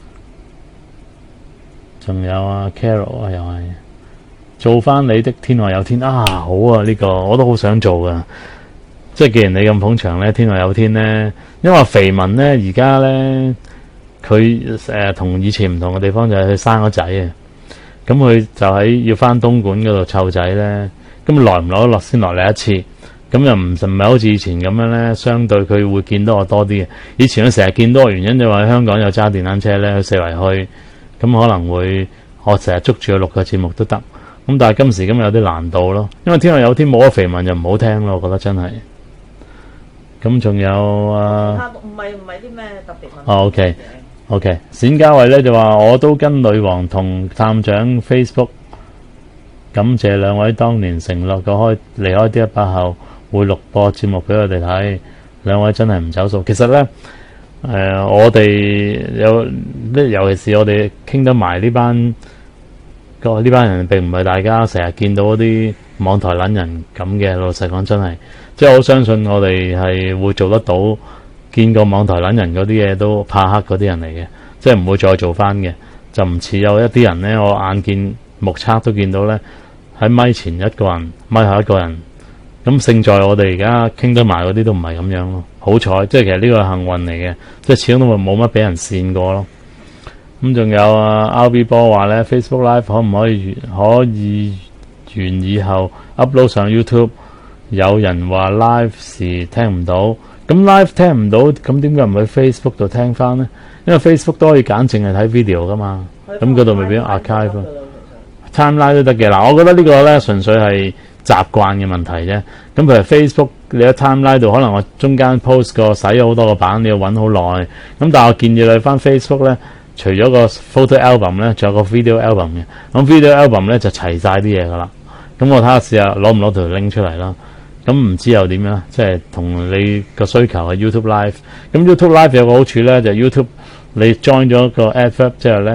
仲有Carol 又係做翻你的天外有天啊！好啊，呢個我都好想做噶。即係既然你咁捧場咧，天外有天咧，因為肥文咧而家咧佢同以前唔同嘅地方就係佢生咗仔啊。咁佢就喺要翻東莞嗰度湊仔咧，咁來唔來得落先落嚟一次。咁又唔係好似以前咁樣咧，相對佢會見到我多啲嘅。以前佢成日見到我原因就話香港有揸電單車咧，去四圍去，咁可能會我成日捉住佢錄個節目都得。咁但係今時今日有啲難度咯，因為天外有天冇咗肥文就唔好聽咯，我覺得真係。咁仲有唔係啲咩特別問題。 OK，冼家偉咧就話我都跟女王同探長 Facebook， 感謝兩位當年承諾過離開D100後會錄播節目俾我哋睇，兩位真係唔走數。其實咧我哋尤其是我哋傾得埋呢班人，並唔係大家成日見到嗰啲網台撚人咁嘅。老實講真係，即係我好相信我哋係會做得到。見過網台撚人嗰啲嘢都怕黑嗰啲人嚟嘅，即係唔會再做翻嘅，就唔似有一啲人呢，我眼見目測都見到呢，喺咪前一個人，咪後一個人。咁勝在我哋而家傾得埋嗰啲都唔係咁樣咯，好彩，即係其實呢個係幸運嚟嘅，即係始終都冇乜俾人跣過咯。咁仲有RB 波話呢 Facebook Live 可唔可以完以後 upload 上 YouTube？ 有人話 live 時聽唔到。咁 live 聽唔到，咁點解唔去 Facebook 度聽翻呢？因為 Facebook 都可以揀淨係睇 video 噶嘛，咁嗰度咪變 archive。timeline 都得嘅。嗱，我覺得呢個呢純粹係習慣嘅問題啫。咁譬如 Facebook 你喺 timeline 度，可能我中間 post 個洗咗好多個版，你要揾好耐。咁但係我建議你翻 Facebook 呢，除咗個 photo album 呢，仲有個 video album 嘅。咁 video album 呢就齊晒啲嘢噶啦。咁我睇下試下攞唔攞條 link 出嚟啦。咁唔知又點樣？即係同你個需求係 YouTube Live。咁 YouTube Live 有個好處咧，就係 YouTube 你 join 咗個 advert 之後咧，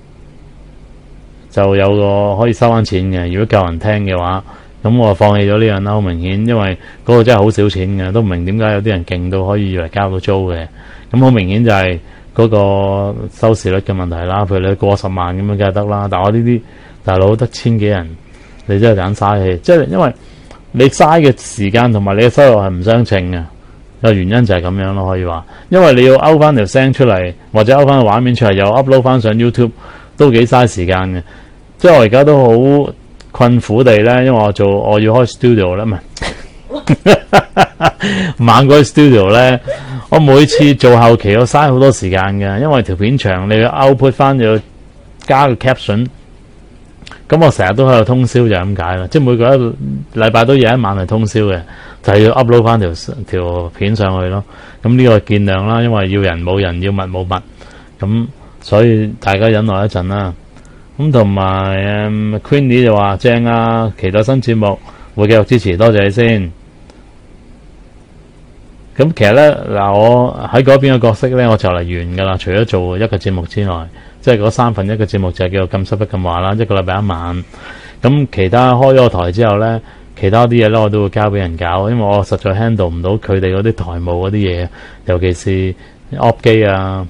就有個可以收翻錢嘅。如果夠人聽嘅話，咁我放棄咗呢樣啦。好明顯，因為嗰個真係好少錢嘅，都唔明點解有啲人勁到可以嚟交到租嘅。咁好明顯就係嗰個收視率嘅問題啦。譬如你過10萬咁樣梗係得啦，但我呢啲大佬得1000幾人，你真係揀嘥氣。即係因為你嘥嘅時間同埋你嘅收入係唔相稱嘅，個原因就係咁樣咯，可以話。因為你要勾翻條聲出嚟，或者勾翻個畫面出嚟，又 upload 翻上 YouTube， 都幾嘥時間嘅。即係我而家都好困苦地咧，因為我要開 studio 咧，唔係猛鬼 studio 咧，我每次做後期我嘥好多時間嘅，因為條片長，你要 output 翻又要加個 caption。咁我成日都喺度通宵就係咁解啦，即係每個禮拜都有一晚係通宵嘅，就係要 upload 翻條片上去咯。咁呢個見諒啦，因為要人冇人，要物冇物，咁所以大家忍耐一陣啦。咁同埋Queenie 就話正啊，期待新節目，會繼續支持，多謝你先。咁其實咧嗱，我喺嗰邊嘅角色咧，我就嚟完噶啦，除咗做一個節目之外。即係嗰1/3嘅節目就係叫做咁濕不咁話啦，一個禮拜一晚。咁其他開咗個台之後咧，其他啲嘢咧我都會交俾人搞，因為我實在 handle 唔到佢哋嗰啲台務嗰啲嘢，尤其是 op 機啊，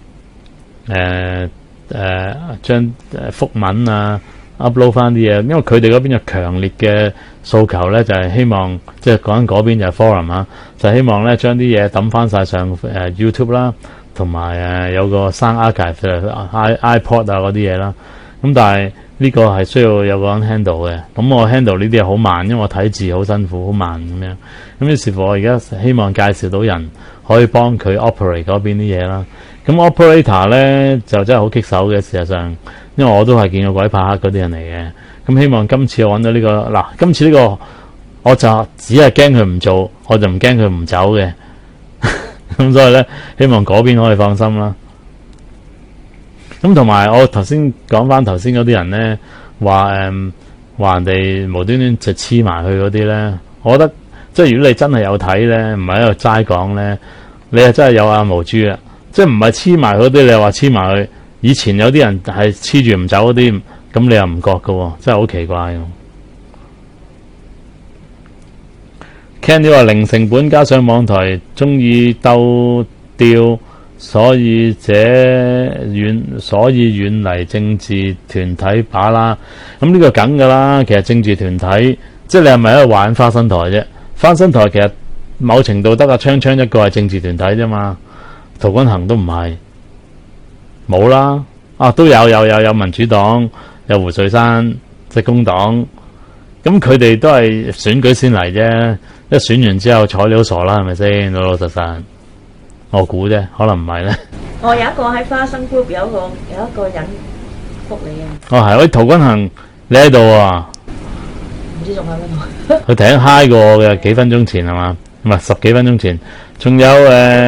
將覆文啊 upload 翻啲嘢，因為佢哋嗰邊有強烈嘅訴求咧，就係希望即係講緊嗰邊就係 forum 啊，就係希望咧將啲嘢抌翻晒上YouTube 啦。同埋有個生 archive iPod 啊嗰啲嘢啦，咁但係呢個係需要有個人 handle 嘅，咁我 handle 呢啲嘢好慢，因為我睇字好辛苦，好慢咁樣。咁於是乎我而家希望介紹到人可以幫佢 operate 嗰邊啲嘢啦。咁 operator 咧就真係好棘手嘅，事實上，因為我都係見過鬼怕黑嗰啲人嚟嘅。咁希望今次我揾到呢個嗱，今次呢個我就只係驚佢唔做，我就唔驚佢唔走嘅。咁所以咧，希望嗰邊可以放心啦。咁同埋我頭先講翻頭先嗰啲人咧，話人哋無端端就黐埋去嗰啲咧，我覺得即係如果你真係有睇咧，唔係喺度齋講咧，你係真係有眼無珠啊！即係唔係黐埋嗰啲，你又話黐埋去。以前有啲人係黐住唔走嗰啲，咁你又唔覺㗎喎，真係好奇怪。Candy 話零成本加上網台中意鬥調，所以遠離政治團體把啦。咁呢個梗㗎啦，其實政治團體即係你係咪喺度玩花生台啫？花生台其實某程度得阿鏘鏘一個係政治團體啫嘛，陶君行都唔係，冇啦。都有民主黨，有胡瑞山，即係工黨。咁佢哋都係選舉先嚟啫，一選完之後睬你好傻啦，係咪先？老老實實，我估啫，可能唔係咧。 有一個喺花生 group 有一個人覆你嘅。 係，喂，陶君行，你喺度啊？ 唔知仲喺邊度？ 佢突然 hi 過我嘅，幾分鐘前係嘛？唔係10幾分鐘前，仲有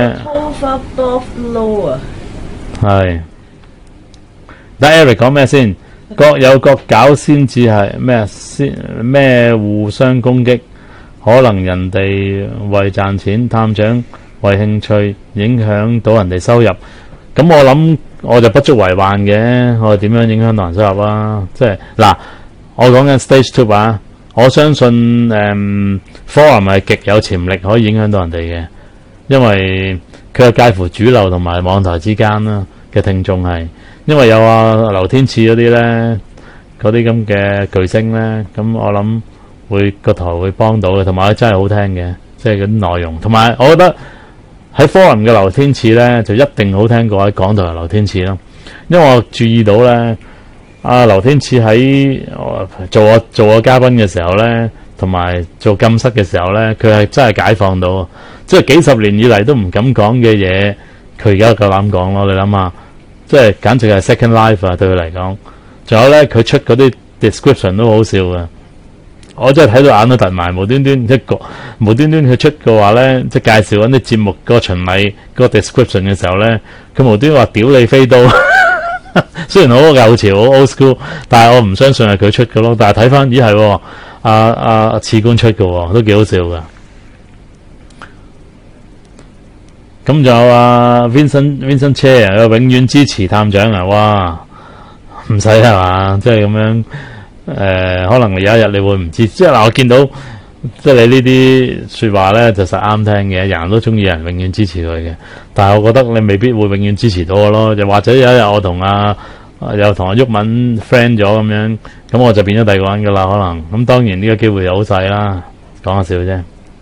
Tova Bob Low 啊。 係。但 Eric 講咩先？各有各搞先至係咩互相攻擊，可能人哋為賺錢探長，為興趣影響到人哋收入。咁我諗我就不足為患嘅，我點樣影響到人收入啊？即係嗱，我講緊 Stage 2啊，我相信Forum 係極有潛力可以影響到人哋嘅，因為佢係介乎主流同埋網台之間啦嘅聽眾係。因為有劉天賜嗰啲咧，嗰啲咁嘅巨星咧，咁我諗個台會幫到嘅，同埋真係好聽嘅，即係嗰啲內容。同埋我覺得喺 Forum 嘅劉天賜咧，就一定好聽過喺港台嘅劉天賜咯。因為我注意到咧，劉天賜喺做我嘉賓嘅時候咧，同埋做禁室嘅時候咧，佢係真係解放到，即係幾十年以嚟都唔敢講嘅嘢，佢而家夠膽講咯。你諗下。即係簡直係 second life 啊！對佢嚟講，仲有咧，佢出嗰啲 description 都好笑嘅。我真係睇到眼都突埋，無端端佢出嘅話咧，即係介紹緊啲節目個循例個 description 嘅時候咧，佢無端話屌你飛刀。雖然好舊潮好 old school， 但係我唔相信係佢出嘅咯。但係睇翻，咦係阿次官出嘅，都幾好笑㗎。咁仲有Vincent Chair 永遠支持探長啊！哇，唔使係嘛，即係咁樣可能有一日你會唔知，即係嗱，我見到即係你呢啲說話咧，就實啱聽嘅，人人都中意人永遠支持佢嘅，但係我覺得你未必會永遠支持到我咯，又或者有一日我同又同阿毓民 friend 咗咁樣，咁我就變咗第二個人噶啦，可能咁當然呢個機會又好細啦，講下笑啫。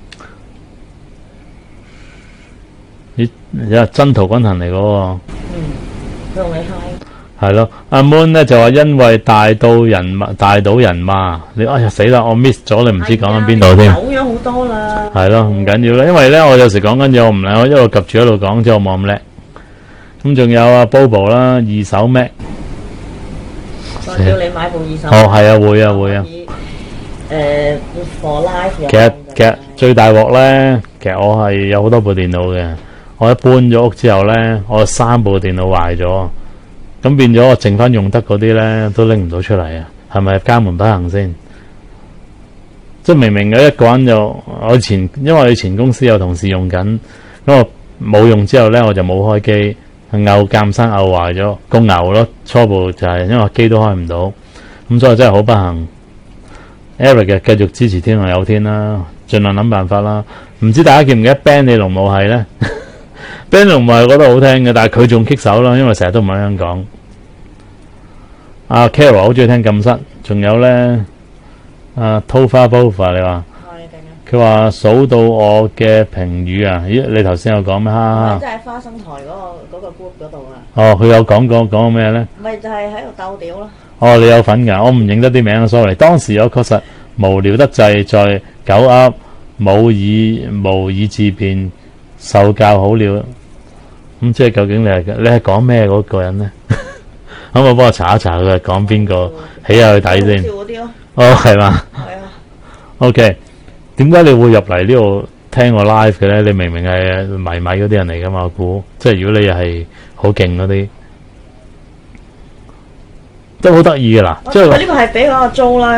咦，真陶君行嚟嗰個， 佢同你嗨， 係咯。阿 Moon 咧就話因為大島人嘛，你哎呀死啦，我 miss 咗你唔知講緊邊度添， 走咗好多啦。 係咯，唔緊要啦，因為咧我有時講緊嘢我唔叻，我一路及住一路講，即係我冇咁叻。咁仲有阿 Bobo 啦，二手 Mac， 我叫你買部二手。 係啊，會啊。 for life 其實最大鑊咧，其實我係有好多部電腦嘅。我一搬咗屋之後咧，我3部電腦壞咗，咁變咗我剩翻用得嗰啲咧都拎唔到出嚟啊！係咪家門不幸先？即係明明有一個人因為我以前公司有同事用緊，咁我冇用之後咧，我就冇開機，鑑生壞咗，公牛咯。初步就係因為機都開唔到，咁所以真係好不幸。Eric 嘅繼續支持天下有天啦，盡量諗辦法啦。唔知大家記唔記得 Ben 你龍母係咧？Ben 龍母係覺得好聽嘅，但係佢仲棘手啦，因為成日都唔喺香港。阿 Carol 好中意聽禁室，仲有咧Tova Bova 你話？佢話數到我嘅評語啊！咦，你頭先有講咩？ 即係花生台嗰個 group 嗰度啊！ 佢有講咩咧？ 咪就係喺度鬥屌咯！ 你有份㗎？我唔認得啲名 sorry。當時我確實無聊得滯，在狗噏無以自辯，受教好了。咁即係究竟你係講咩嗰個人咧？可唔可以幫我查一查佢係講邊個？起下去睇先。係嘛？係啊。OK。 點解你會入嚟呢度聽我 live 嘅咧？你明明係迷米嗰啲人嚟噶嘛？我估即係如果你係好勁嗰啲，都好得意噶啦。即係呢個係俾嗰個租啦，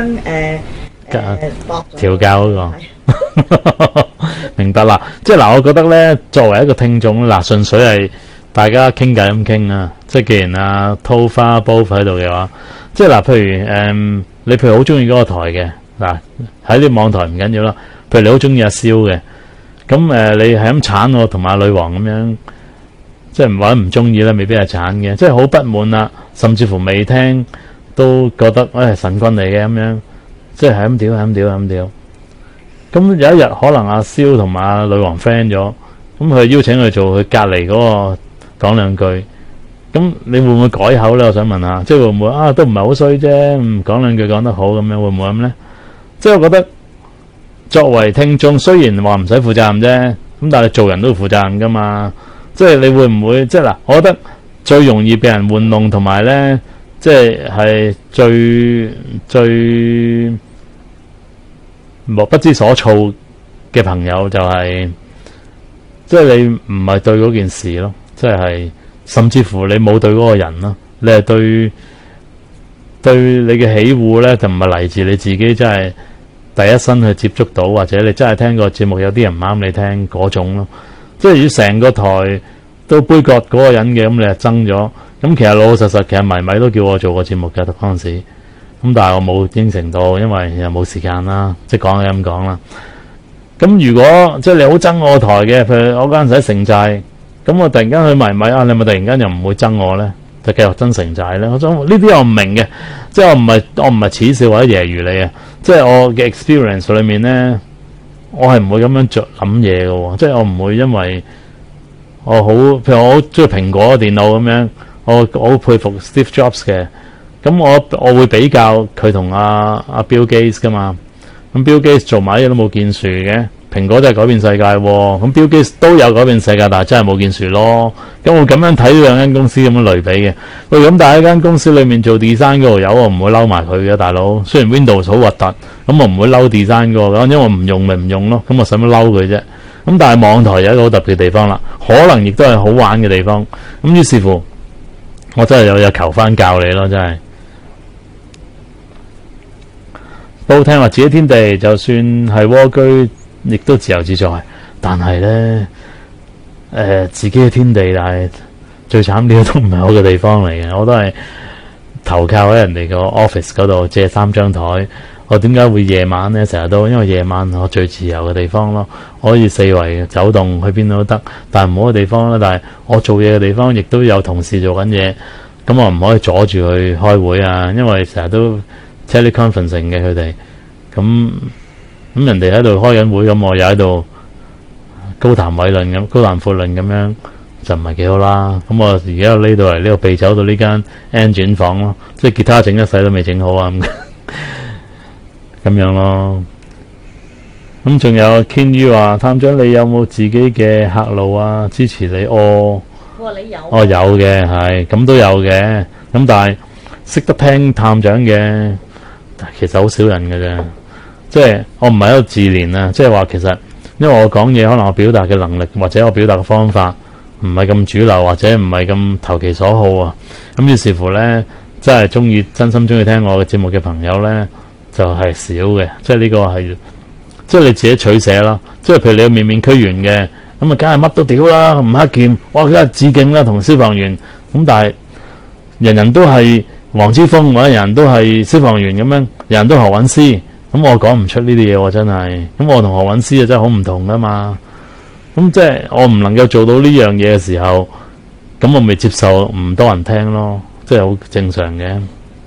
調教嗰個。明白啦，即係嗱，我覺得咧，作為一個聽眾，嗱，純粹係大家傾偈咁傾啊。即係既然阿濤花煲喺度嘅話，即係嗱，譬如你譬如好中意嗰個台嘅嗱，喺啲網台唔緊要啦。譬如你好中意阿蕭嘅，咁你係咁鏟我同埋阿女王咁樣，即係唔話唔中意咧，未必係鏟嘅，即係好不滿啦，甚至乎未聽都覺得係神棍嚟嘅咁樣，即係咁屌，係咁屌，係咁屌。咁有一日可能阿蕭同埋阿女王 friend 咗，咁佢邀請佢做佢隔離嗰個講兩句，咁你會唔會改口咧？我想問下，即係會唔會都唔係好衰啫，講兩句講得好咁樣，會唔會咁咧？即係我覺得作為聽眾，雖然話唔使負責任啫，咁但係做人都要負責任噶嘛。即係你會唔會即係嗱？我覺得最容易俾人玩弄同埋咧，即係最不知所措嘅朋友就係，即係你唔係對嗰件事咯，即係甚至乎你冇對嗰個人咯，你係對你嘅喜惡咧，就唔係嚟自你自己，真係第一身去接觸到，或者你真係聽個節目有啲人唔啱你聽嗰種咯。即係要成個台都杯葛嗰個人嘅，咁你係憎咗。咁其實老老實實，其實迷米都叫我做個節目嘅，嗰陣時。咁但係我冇應承到，因為又冇時間啦，即係講係咁講啦。咁如果即係你好憎我台嘅，譬如我嗰陣時喺城寨，咁我突然間去迷米你咪突然間又唔會憎我咧，就繼續憎城寨咧？我想呢啲我唔明嘅，即係我唔係恥笑或者揶揄你啊，即係我嘅 experience 裏面咧，我係唔會咁樣諗嘢嘅，即係我唔會因為我好，譬如我好中意蘋果電腦咁樣，我好佩服 Steve Jobs 嘅。咁我會比較佢同阿 Bill Gates 噶嘛，咁 Bill Gates 做埋嘢都冇建樹嘅，蘋果真係改變世界喎，咁 Bill Gates 都有改變世界，但係真係冇建樹咯。咁我咁樣睇呢兩間公司咁樣類比嘅，喂，咁但係一間公司裏面做 design 嗰度有，我唔會嬲埋佢嘅大佬。雖然 Windows 好核突，咁我唔會嬲 design 嗰個，因為我唔用咪唔用咯，咁我使乜嬲佢啫？咁但係網台有一個好特別嘅地方啦，可能亦都係好玩嘅地方。咁於是乎，我真係有求翻教你咯，真係。都聽話自己天地，就算係蝸居，亦都自由自在。但係咧，自己嘅天地，但係最慘呢個都唔係我嘅地方嚟嘅。我都係投靠喺人哋個 office 嗰度借3張台。我點解會夜晚咧？成日都因為夜晚我最自由嘅地方咯，可以四圍走動去邊度都得。但係唔好嘅地方咧，但係我做嘢嘅地方亦都有同事做緊嘢，咁我唔可以阻住佢開會啊，因為成日都teleconferencing 嘅佢哋，咁人哋喺度開緊會，咁我又喺度高談闊論咁樣，就唔係幾好啦。咁我而家呢度嚟呢度避走到呢間 engine 房咯，即係吉他整一世都未整好啊咁樣咯。咁仲有 Ken 話探長，你有冇自己嘅客路啊？支持你你有嘅，係咁都有嘅。咁但係識得聽探長嘅，其實好少人嘅啫。即係我唔係喺度自憐啊，即係話其實因為我講嘢，可能我表達嘅能力或者我表達嘅方法唔係咁主流，或者唔係咁投其所好啊。咁於是乎咧，真係真心中意聽我嘅節目嘅朋友咧，就係少嘅。即係呢個係即係你自己取捨啦。即係譬如你要面面俱圓嘅，咁啊梗係乜都屌啦，吳克儉哇梗係致敬啦，同消防員。咁但係人人都係黃之鋒，或者人人都係消防員咁樣，人人都何韻詩。咁我講唔出呢啲嘢喎，真係。咁我同何韻詩啊真係好唔同噶嘛。咁即係我唔能夠做到呢樣嘢嘅時候，咁我咪接受唔多人聽咯，即係好正常嘅。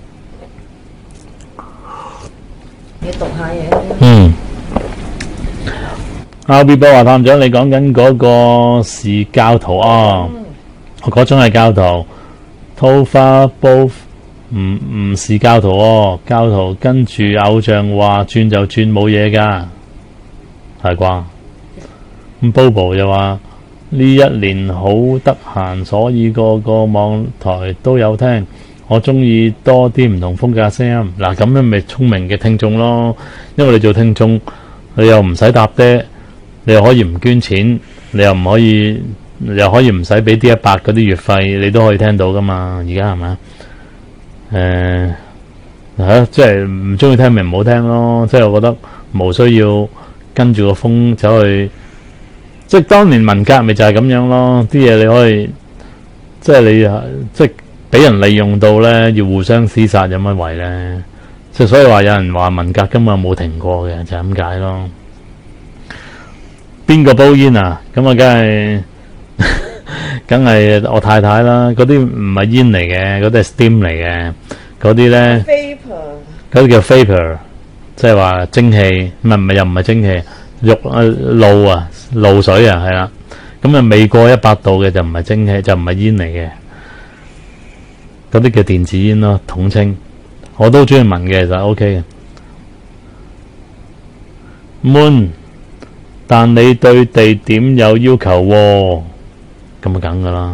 你讀下嘢。 阿 B 波話探長，你講緊嗰個是教徒啊？我嗰種係教徒。濤花煲唔是教徒哦，教徒跟住偶像話轉就轉冇嘢噶，係啩？咁 Bobo 就話呢一年好得閒，所以個網台都有聽。我中意多啲唔同風格嘅聲音。嗱，咁樣咪聰明嘅聽眾咯，因為你做聽眾， 你又唔使搭爹，你又可以唔捐錢，你又可以唔使俾D100嗰啲月費，你都可以聽到噶嘛。而家係咪即係唔中意聽咪唔好聽咯。即係我覺得冇需要跟住個風走去，即係當年文革咪就係咁樣咯。啲嘢你可以，即係你即係俾人利用到咧，要互相廝殺有乜謂咧？即係所以話有人話文革根本冇停過嘅，就係咁解咯。邊個煲煙啊？咁啊，梗係我太太啦。嗰啲唔係煙嚟嘅，嗰啲係 steam 嚟嘅。嗰啲咧，嗰啲叫 vapor， 即係話蒸氣，唔係又唔係蒸氣，露水啊，係啦。咁啊，未過100度嘅就唔係蒸氣，就唔係煙嚟嘅。嗰啲叫電子煙咯，統稱。我都中意聞嘅，其實 OK 嘅。Moon，但你對地點有要求喎，咁啊梗噶啦。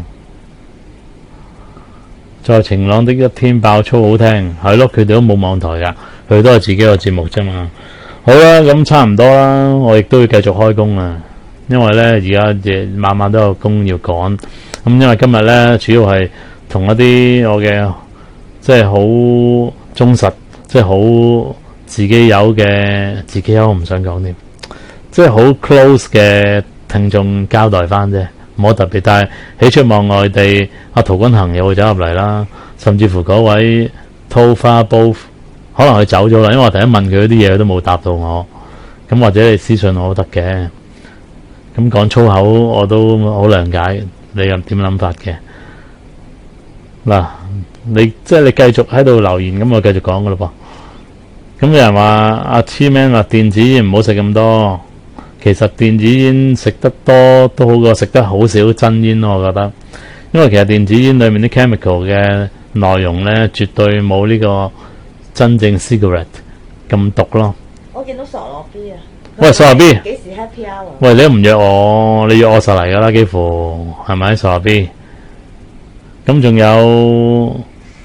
在晴朗的一天爆粗好聽，係咯，佢哋都冇網台噶，佢都係自己個節目啫嘛。好啦，咁差唔多啦，我亦都要繼續開工啦，因為咧而家晚晚都有工要趕。咁因為今日咧主要係同一啲我嘅即係好忠實，即係好自己有我唔想講添，即係好 close 嘅聽眾交代翻啫。冇特別，但係喜出望外地，阿陶君行又會走入嚟啦，甚至乎嗰位 Tova Both 可能佢走咗啦，因為我第一問佢啲嘢，佢都冇答到我。咁或者你私信我都得嘅。咁講粗口我都好諒解，你有點諗法嘅？嗱，你即係你繼續喺度留言，咁我繼續講噶咯噃。咁有人話阿 T-Man 話電子煙唔好食咁多。其實電子煙食得多都好過食得好少真煙咯，我覺得，因為其實電子煙裏面啲 chemical 嘅內容咧，絕對冇呢個真正 cigarette 咁毒咯。 我見到傻樂 B 啊， 喂，傻樂 B， 幾時 happy hour？ 喂，你都唔約我，你約我實嚟噶啦，幾乎係咪傻樂 B？咁仲有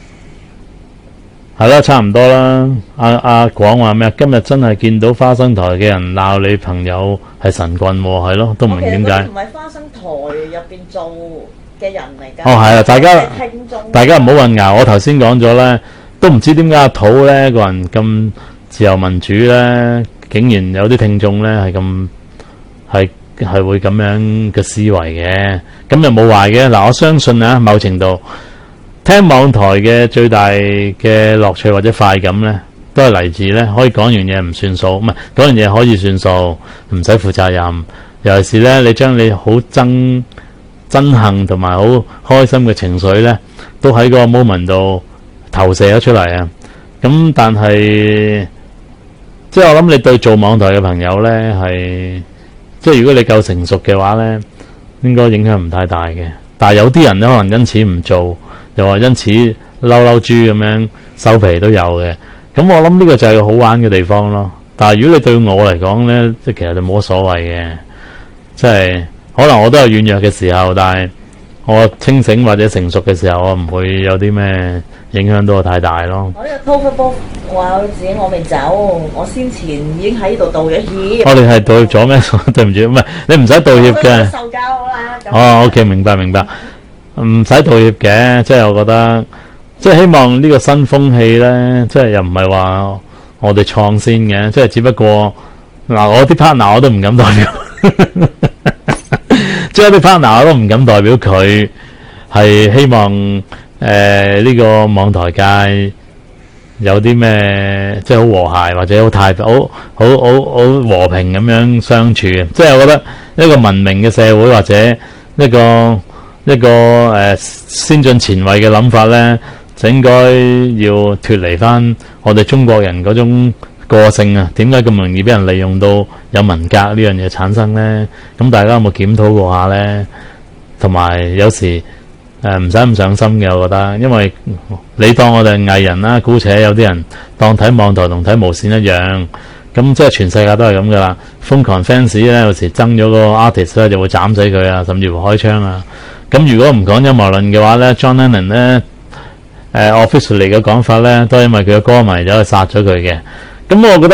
係啦，差唔多啦。阿廣話咩？今日真係見到花生台嘅人鬧你朋友係神棍喎，係咯，都唔明點解。 唔係花生台入邊做嘅人嚟㗎。 哦，係啊，大家唔好混淆。我頭先講咗咧，都唔知點解阿土咧個人咁自由民主咧，竟然有啲聽眾咧係會咁樣嘅思維嘅，咁又冇壞嘅。嗱，我相信啊，某程度。聽網台嘅最大嘅樂趣或者快感呢，都係嚟自呢，可以講完嘢唔算數，唔係講完嘢可以算數，唔使負責任。尤其是呢，你將你好憎恨同埋好開心嘅情緒呢，都喺嗰個 moment 度投射咗出嚟啊！咁但係，即係我諗你對做網台嘅朋友呢，係即係如果你夠成熟嘅話呢，應該影響唔太大嘅。但係有啲人呢，可能因此唔做。又話因此嬲豬咁樣收皮都有嘅，咁我諗呢個就係好玩嘅地方咯。但係如果你對我嚟講呢，即係其實就冇乜所謂嘅，即係可能我都有軟弱嘅時候，但係我清醒或者成熟嘅時候，我唔會有啲咩影響到我太大咯。 我呢個 Tova Both 話自己我未走，我先前已經喺度道咗歉。 我哋係道歉咗咩？對唔住，唔係你唔使道歉嘅。 受教啦。 哦，OK，明白。唔使道歉嘅，即係我覺得，即係希望呢個新風氣呢，即係又唔係話我哋創先嘅，即係只不過嗱，我啲 partner 我都唔敢代表，即係啲 partner 我都唔敢代表佢係希望呢個網台界有啲咩即係好和諧或者好和平咁樣相處，即係我覺得一個文明嘅社會或者一個先進前衛嘅諗法呢，就應該要脫離翻我哋中國人嗰種個性啊。點解咁容易俾人利用到有文革呢樣嘢產生呢？咁大家有冇檢討過下呢？同埋有時唔使咁上心嘅，我覺得，因為你當我哋係藝人啦，姑且有啲人當睇網台同睇無線一樣，咁即係全世界都係咁噶啦。瘋狂 fans 咧，有時憎咗個 artist 咧，就會斬死佢啊，甚至乎開槍啊。咁如果唔講陰謀論嘅話咧 ，John Lennon 咧，officially 嘅講法咧，都係因為佢嘅歌迷走去殺咗佢嘅。咁我覺得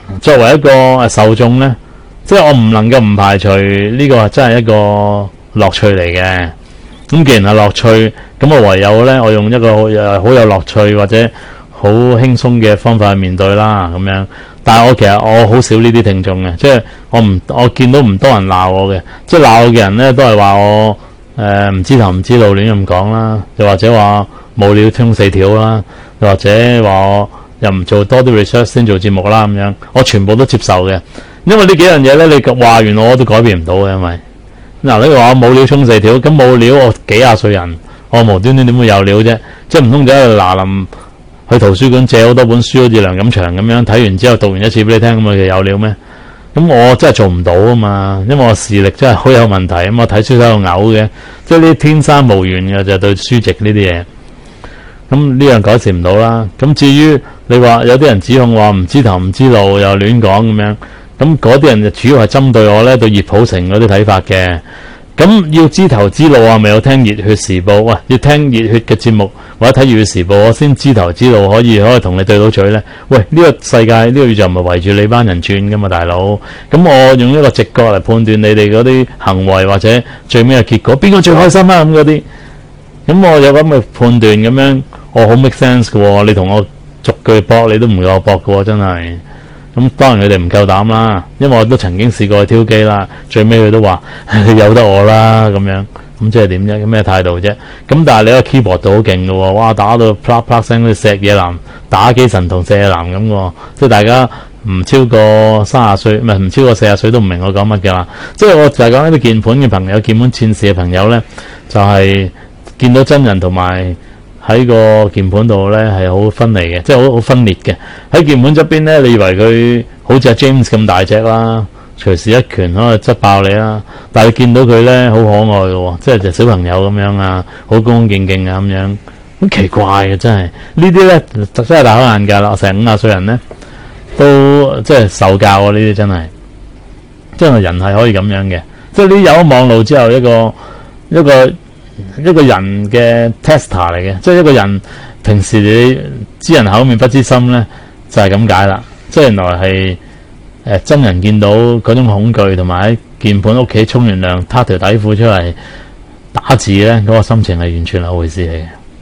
作為一個受眾咧，即係我唔能夠唔排除呢個真係一個樂趣嚟嘅。咁既然係樂趣，咁我唯有咧，我用一個好有樂趣或者好輕鬆嘅方法去面對啦，咁樣。但係其實我好少呢啲聽眾嘅，即係我見到唔多人鬧我嘅，即係鬧我嘅人咧都係話我唔知頭唔知路亂咁講啦，又或者話冇料衝四條啦，又或者話我又唔做多啲 research 先做節目啦咁樣，我全部都接受嘅，因為呢幾樣嘢咧你話完我都改變唔到嘅，因為嗱你話我冇料衝四條，咁冇料我幾廿歲人，我無端端點會有料啫？即係唔通就喺度嗱臨去圖書館借好多本書，好似梁錦祥咁樣睇完之後讀完一次俾你聽，咁就有料咩？咁我真係做唔到啊嘛，因為我視力真係好有問題，咁我睇書睇到嘔嘅，即係呢啲天生無緣嘅就對書籍呢啲嘢，咁呢樣改善唔到啦。咁至於你話有啲人指控話唔知頭唔知路又亂講咁樣，咁嗰啲人就主要係針對我咧對葉普成嗰啲睇法嘅。咁要知頭知路啊，咪有聽熱血時報，喂，要聽熱血嘅節目或者睇熱血時報，我先知頭知路，可以同你對到嘴咧。喂，呢個世界呢個宇宙唔係圍住你班人轉噶嘛，大佬。咁我用一個直覺嚟判斷你哋嗰啲行為或者最尾嘅結果，邊個最開心啊咁嗰啲。咁我有咁嘅判斷咁樣，我好 make sense 嘅喎。你同我逐句搏，你都唔夠我搏嘅喎，真係。咁當然佢哋唔夠膽啦，因為我都曾經試過去挑機啦，最尾佢都話你由得我啦咁樣，咁即係點啫？咁咩態度啫？咁但係你個 keyboard 度好勁嘅喎，哇打到啪啪聲好似石野男打機神同石野男咁喎，即係大家唔超過30歲，唔超過40歲都唔明我講乜嘅啦。即係我就係講呢啲鍵盤嘅朋友、鍵盤戰士嘅朋友咧，就係見到真人同埋喺個鍵盤度咧係好分離嘅，即係好分裂嘅。喺鍵盤側邊咧，你以為佢好似阿 James 咁大隻啦，隨時一拳可能執爆你啦。但係你見到佢咧好可愛嘅喎，即係隻小朋友咁樣啊，好恭恭敬敬啊咁樣，好奇怪嘅真係。呢啲咧真係大開眼界啦！成50歲人咧都即係受教啊！呢啲真係，真係人係可以咁樣嘅。即係呢有咗網路之後，一個人嘅 tester 嚟嘅，即係一個人平時你知人口面不知心咧，就係咁解啦。即係原來係真人見到嗰種恐懼，同埋喺鍵盤屋企沖完涼，撻條底褲出嚟打字咧，嗰個心情係完全係一回事嚟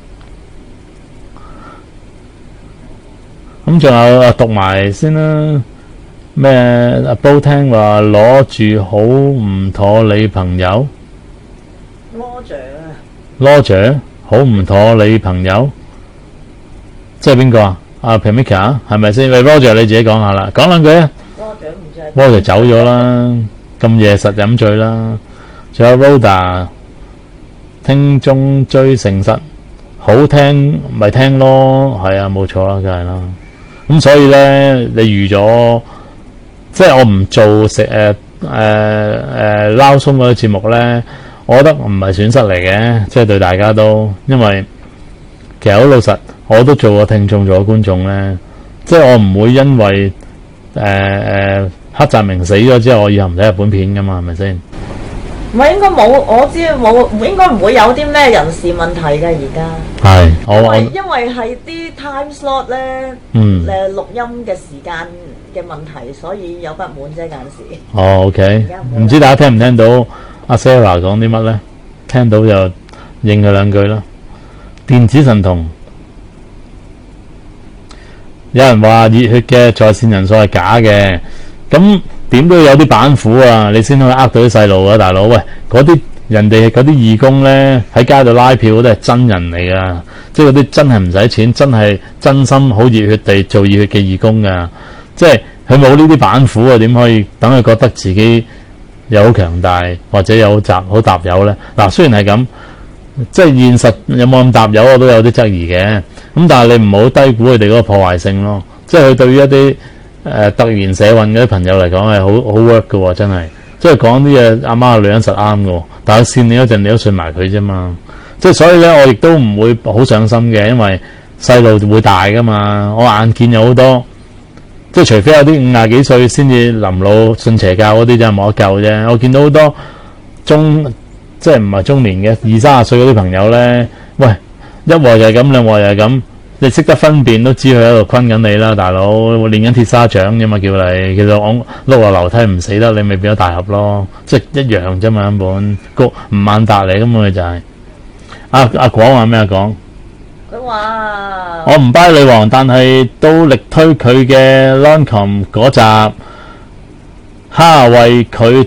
嘅。咁仲有讀埋先啦，咩阿煲聽話攞住好唔妥你朋友。Roger 好唔妥你朋友，即係邊個啊？阿 Pamika 係咪先？喂 Roger 你自己講下啦，講兩句啊。Roger 走咗啦，咁夜實飲醉啦。仲有 Roda 聽眾最誠實，好聽咪聽咯，係啊冇錯啦，梗係啦。咁所以咧，你預咗，即係我唔做撈鬆嗰啲節目咧。我覺得唔係損失嚟嘅，即係對大家都，因為其實好老實，我都做過聽眾，做過觀眾咧，即係我唔會因為黑澤明死咗之後，我以後唔睇日本片噶嘛，係咪先？ 唔係應該冇，我知冇，應該唔會有啲咩人事問題嘅而家。 係， 因為係啲 time slot 咧，錄音嘅時間嘅問題，所以有不滿啫，有陣時。 哦 ，OK，唔知大家聽唔聽到？阿 Sarah 講啲乜咧？聽到就應佢兩句啦。電子神童，有人話熱血嘅在線人數係假嘅，咁點都要有啲板斧啊，你先可以呃到啲細路啊，大佬。喂，嗰啲人哋嗰啲義工咧喺街度拉票都係真人嚟噶，即係嗰啲真係唔使錢，真係真心好熱血地做熱血嘅義工噶。即係佢冇呢啲板斧啊，點可以等佢覺得自己有好強大或者有好搭友咧？嗱，雖然係咁，即係現實有冇咁搭友，我都有啲質疑嘅。咁但係你唔好低估佢哋嗰個破壞性咯。即係佢對於一啲突然社運嗰啲朋友嚟講係好 work 嘅喎，真係。即係講啲嘢阿媽女人實啱嘅，但係線你嗰陣你都信埋佢啫嘛。即係所以咧，我亦都唔會好上心嘅，因為細路會大噶嘛。我眼見有好多。即係除非有啲50幾歲先至臨老信邪教嗰啲真係冇得救啫。我見到好多即係唔係中年嘅20-30歲嗰啲朋友咧，喂，一鑊就係咁，兩鑊又係咁， 你識得分辨都知佢喺度昆緊你啦，大佬練緊鐵砂掌啫嘛，叫你。其實我碌落樓梯唔死得，你咪變咗大俠咯，即係一樣啫嘛，根本個吳孟達嚟，根本就係。阿廣話咩啊？講佢話我唔 buy 女王，但係都力推佢嘅 Lancome 嗰集，哈維佢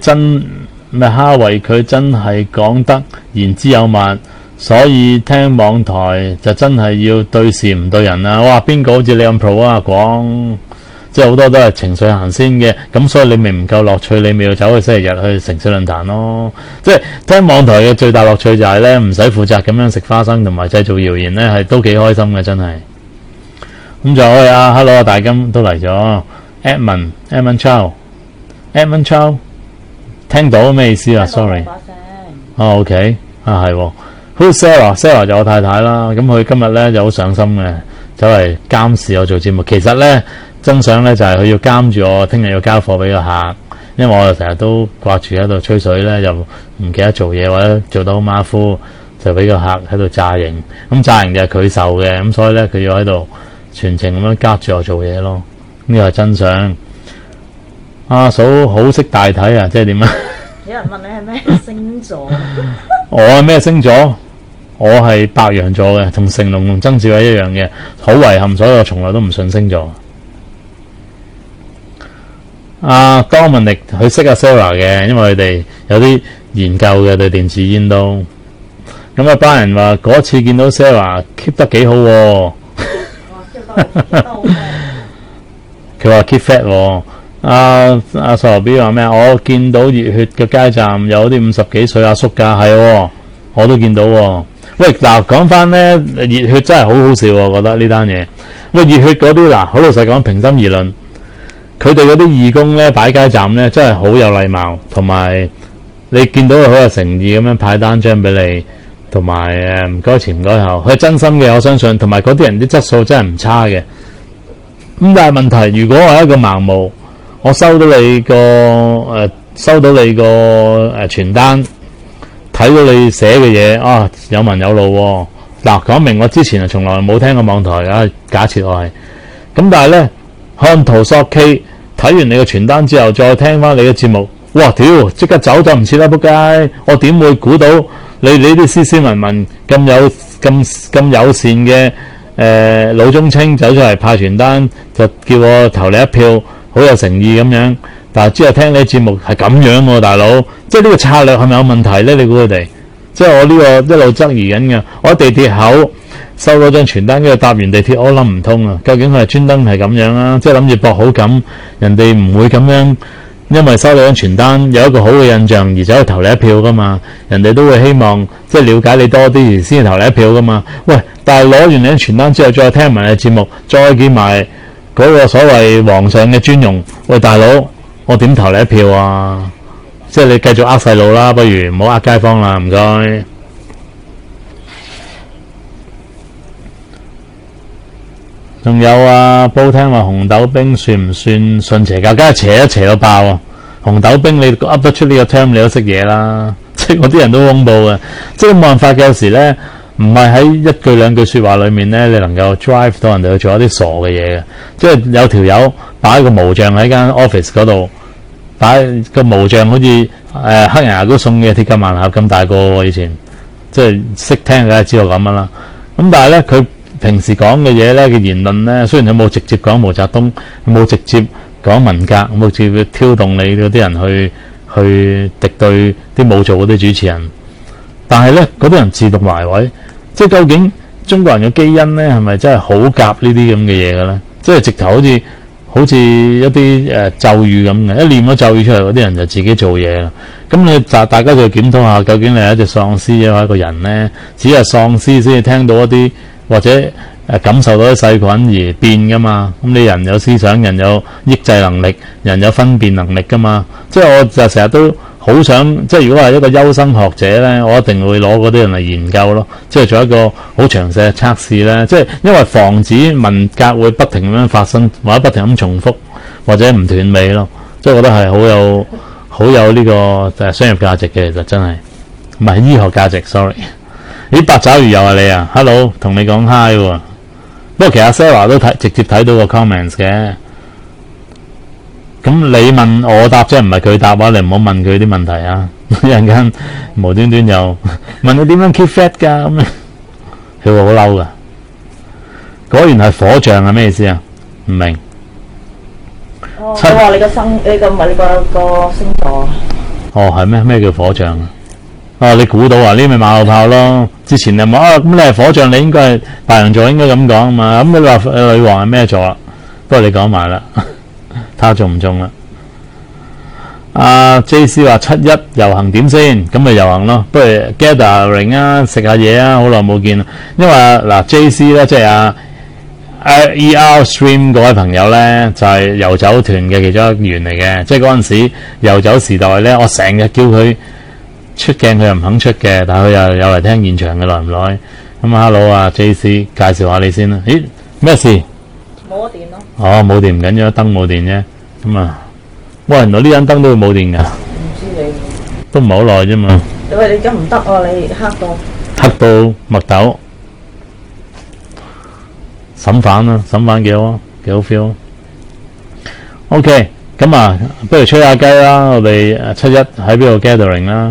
真係講得言之有物。所以聽網台就真係要對事唔對人啊！哇，邊個好似你咁 pro 啊？講即係好多都係情緒行先嘅，咁所以你咪唔夠樂趣，你咪要走去星期日去城市論壇咯。即係聽網台嘅最大樂趣就係咧，唔使負責咁樣食花生同埋製造謠言咧，係都幾開心嘅，真係。咁就可以啊 ，Hello 啊，大金都嚟咗 ，Edmund Chow， 聽到咩意思啊 ？Sorry， 哦 ，OK， 啊係喎。Who's Sarah 就我太太啦，咁佢今日咧就好上心嘅，走嚟監視我做節目。其實咧真相咧就係佢要監住我，聽日要交貨俾個客，因為我成日都掛住喺度吹水咧，又唔記得做嘢或者做得好馬虎，就俾個客喺度詐型。咁詐型就係佢受嘅，咁所以咧佢要喺度全程咁樣夾住我做嘢咯。呢個係真相。阿嫂好識大體啊，即係點啊？ 有人問你係咩星座？ 我係咩星座？我係白羊座嘅，同成龍同曾志偉一樣嘅。好遺憾，所以我從來都唔信星座。Dominic 佢識阿 Sarah 嘅，因為佢哋有啲研究嘅對電子煙都。咁班人話嗰次見到 Sarah keep 得幾好喎。佢話 keep fat 喎。阿傻 B 話咩？我見到熱血嘅街站有啲50幾歲阿叔㗎，係喎，我都見到喎。喂，嗱講翻咧，熱血真係好好笑喎，我覺得呢單嘢。喂，熱血嗰啲嗱，好老實講，平心而論，佢哋嗰啲義工咧擺街站咧，真係好有禮貌，同埋你見到佢好有誠意咁樣派單張俾你，同埋唔該前唔該後，佢係真心嘅，我相信。同埋嗰啲人啲質素真係唔差嘅。咁但係問題，如果我係一個盲毛，我收到你個傳單，睇到你寫嘅嘢啊，有文有路喎。嗱，講明我之前係從來冇聽過網台啊，假設我係咁，但係咧看圖索 K 睇完你嘅傳單之後，再聽翻你嘅節目，哇屌！即刻走就唔切啦，仆街！我點會估到你啲斯斯文文咁友善嘅老中青走出嚟派傳單，就叫我投你一票，好有誠意咁樣。但係之後聽你節目係咁樣喎，大佬，即係呢個策略係咪有問題咧？你估佢哋？即係我呢個一路質疑緊嘅。我喺地鐵口收到張傳單，跟住搭完地鐵，我諗唔通啊！究竟佢係專登係咁樣啊？即係諗住博好感，人哋唔會咁樣，因為收到張傳單有一個好嘅印象而走去投你一票噶嘛。人哋都會希望即係了解你多啲而先投你一票噶嘛。喂，但係攞完你張傳單之後，再聽埋你節目，再見埋嗰個所謂皇上嘅尊容，喂大佬，我點投你一票啊？即係你繼續呃細路啦，不如唔好呃街坊啦，唔該。仲有啊，煲聽話紅豆冰算唔算信邪教？梗係邪一邪到爆啊！紅豆冰你噏得出呢個 term，你都識嘢啦。即係嗰啲人都恐怖嘅，即係冇辦法嘅。有時咧，唔係喺一句兩句説話裡面咧，你能夠 drive 到人哋去做一啲傻嘅嘢嘅。即係有條友擺個模像喺間 office 嗰度。擺個模像好似黑人牙膏送嘅鐵甲萬能俠咁大個喎，以前即係識聽梗係知道咁樣啦。咁但係咧，佢平時講嘅嘢咧嘅言論咧，雖然佢冇直接講毛澤東，冇直接講文革，冇直接挑動你嗰啲人去敵對啲冇做嗰啲主持人，但係咧嗰啲人自動埋位。即係究竟中國人嘅基因咧係咪真係好夾呢啲咁嘅嘢嘅咧？即係直頭好似一啲咒語咁嘅，一念咗咒語出嚟，嗰啲人就自己做嘢啦。咁你大家就要檢討下，究竟你係一隻喪屍抑或一個人咧？只係喪屍先至聽到一啲或者感受到啲細菌而變噶嘛。咁你人有思想，人有抑制能力，人有分辨能力噶嘛。即係我就成日都好想，即係如果係一個優生學者咧，我一定會攞嗰啲人嚟研究咯，即係做一個好詳細嘅測試咧。即係因為防止文革會不停咁樣發生，或者不停咁重複，或者唔斷尾咯。即係我覺得係好有呢個商業價值嘅，其實真係唔係醫學價值。sorry， 咦，八爪魚又係你啊 ？Hello， 同你講 hi 喎。 不過其實 Sarah 都直接睇到個 comments 嘅。咁你問我答啫，唔係佢答啊！你唔好問佢啲問題啊！一陣間無端端又問你點樣 keep fat 㗎咁樣，佢會好嬲㗎。果然係火象係咩意思啊？唔明。 佢話你個星座。 哦，係咩？咩叫火象啊？哦，你估到啊？呢咪馬後炮咯。之前就冇啊，咁你係火象，你應該係白羊座，應該咁講啊嘛。咁你話女王係咩座啊？不過你講埋啦，睇下中唔中啦。JC 話7-1遊行點先？咁咪遊行咯。不如 gathering 啊，食下嘢啊，好耐冇見啦。因為嗱 JC 咧，即係ER Stream 嗰位朋友咧，就係遊走團嘅其中一員嚟嘅。即係嗰陣時遊走時代咧，我成日叫佢出鏡，佢又唔肯出嘅，但係佢又有嚟聽現場嘅，耐唔耐？咁Hello 啊 JC， 介紹下你先啦。咦，咩事？ 冇咗電咯。 哦，冇電唔緊要，燈冇電啫。咁啊，喂，原來呢盞燈都會冇電㗎？ 唔知你都唔係好耐啫嘛。 喂，你咁唔得啊！你黑到麥豆。審犯啊，審犯幾好啊，幾好 feel。OK， 咁啊，不如吹下雞啦。我哋7-1喺邊度 gathering 啦？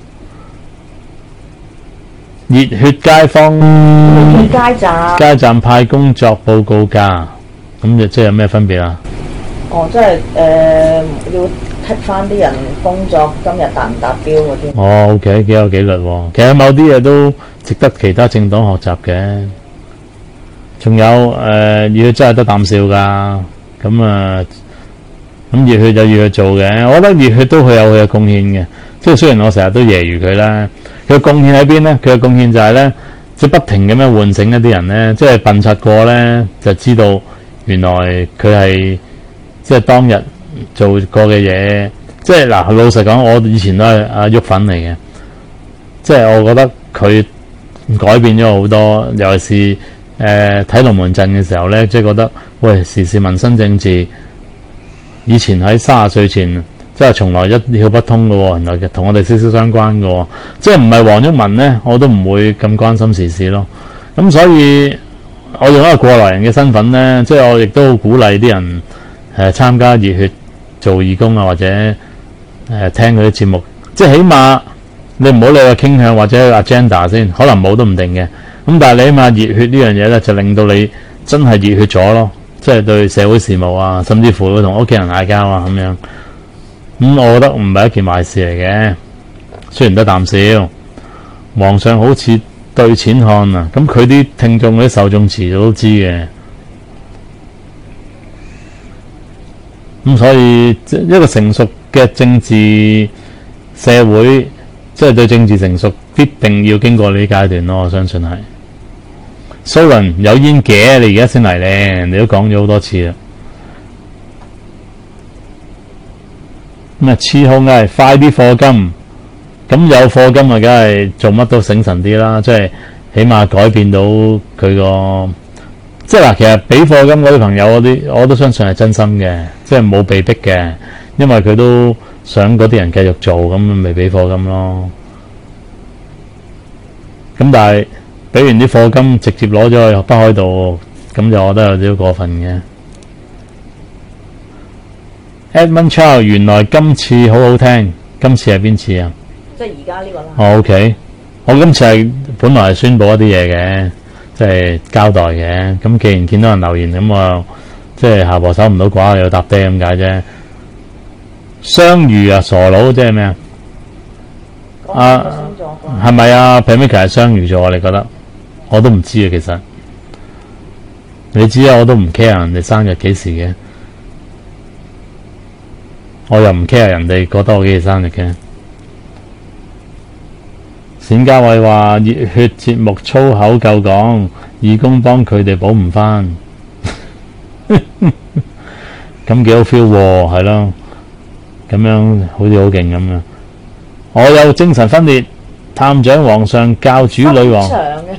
熱血街坊街站派工作報告假，咁即係有咩分別啊？ 哦，即係要剔翻啲人工作今日達唔達標嗰啲。 哦 ，OK， 幾有紀律喎。其實某啲嘢都值得其他政黨學習嘅。仲有熱血真係得啖笑噶，咁熱血就熱血做嘅。我覺得熱血都會有佢嘅貢獻嘅，即係雖然我成日都揶揄佢啦，佢嘅貢獻喺邊咧？佢嘅貢獻就係咧，即係不停咁樣喚醒一啲人咧，即係笨柒過咧，就知道原來佢係即係當日做過嘅嘢。即係嗱，老實講，我以前都係阿鬱粉嚟嘅，即係我覺得佢改變咗好多，尤其是睇龍門陣嘅時候咧，即係覺得喂，時事民生政治以前喺30歲前即係從來一竅不通嘅喎，原來同我哋息息相關嘅喎，即係唔係黃毓民咧，我都唔會咁關心時事咯。咁所以我用一個過來人嘅身份咧，即係我亦都鼓勵啲人參加熱血做義工啊，或者聽佢啲節目，即係起碼你唔好理個傾向或者 agenda 先，可能冇都唔定嘅。咁但係你起碼熱血呢樣嘢咧，就令到你真係熱血咗咯，即係對社會事務啊，甚至乎會同屋企人嗌交啊咁樣。我覺得唔係一件壞事嚟嘅，雖然得啖笑。皇上好似對錢看啊，咁佢啲聽眾嗰啲受眾遲早都知嘅。咁所以一個成熟嘅政治社會，即係對政治成熟，必定要經過呢啲階段咯。我相信係。蘇倫有煙嘅，你而家先嚟咧，你都講咗好多次啦。咁黐空係快啲課金，咁有課金啊，梗係做乜都醒神啲啦。即係起碼改變到佢個，即係嗱，其實俾課金嗰啲朋友嗰啲，我都相信係真心嘅，即係冇被逼嘅，因為佢都想嗰啲人繼續做，咁咪俾課金咯。咁但係俾完啲課金直接攞咗去北海道，咁就我覺得有啲過分嘅。Edmund Chow 原來今次好好聽，今次係邊次啊？ 即係而家呢個啦。 OK， 我今次係本來係宣佈一啲嘢嘅，即係交代嘅。咁既然見到人留言，咁我即係下婆守唔到寡，又搭爹咁解啫。雙魚啊，傻佬即係咩啊？係咪啊 Pamika 係雙魚座？你覺得？我都唔知啊，其實你知啊，我都唔 care 人哋生日幾時嘅，我又唔 care 人哋覺得我幾時生日嘅。冼家偉話熱血節目粗口夠講，義工幫佢哋補唔返，咁幾好 feel 喎，係咯，咁樣好似好勁咁樣。我有精神分裂，探長皇上教主女王。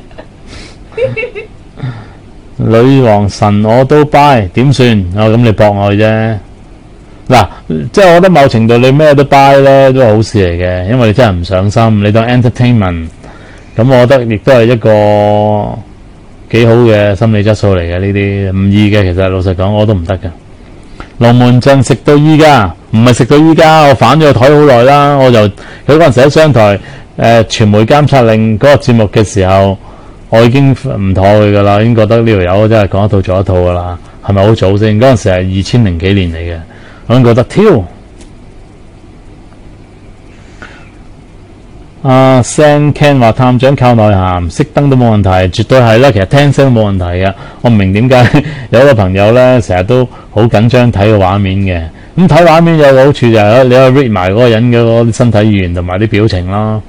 女王神我都 buy， 點算？咁你博愛啫。嗱，即係我覺得某程度你咩都 buy 咧，都係好事嚟嘅，因為你真係唔上心，你當 entertainment。咁我覺得亦都係一個幾好嘅心理質素嚟嘅，呢啲唔易嘅。其實老實講我都唔得嘅。龍門陣食到依家，唔係食到依家，我反咗個台好耐啦。我就佢嗰陣時喺商台傳媒監察令嗰個節目嘅時候，我已經唔妥佢噶啦，已經覺得呢條友真係講一套做一套噶啦。係咪好早先？嗰陣時係2000幾年嚟嘅，我已經覺得挑。Sam Ken 話探長靠內涵，熄燈都冇問題，絕對係啦。其實聽聲都冇問題嘅。我唔明點解有個朋友咧成日都好緊張睇個畫面嘅。咁睇畫面有個好處就係你可以 read 埋嗰個人嘅嗰啲身體語言同埋啲表情啦。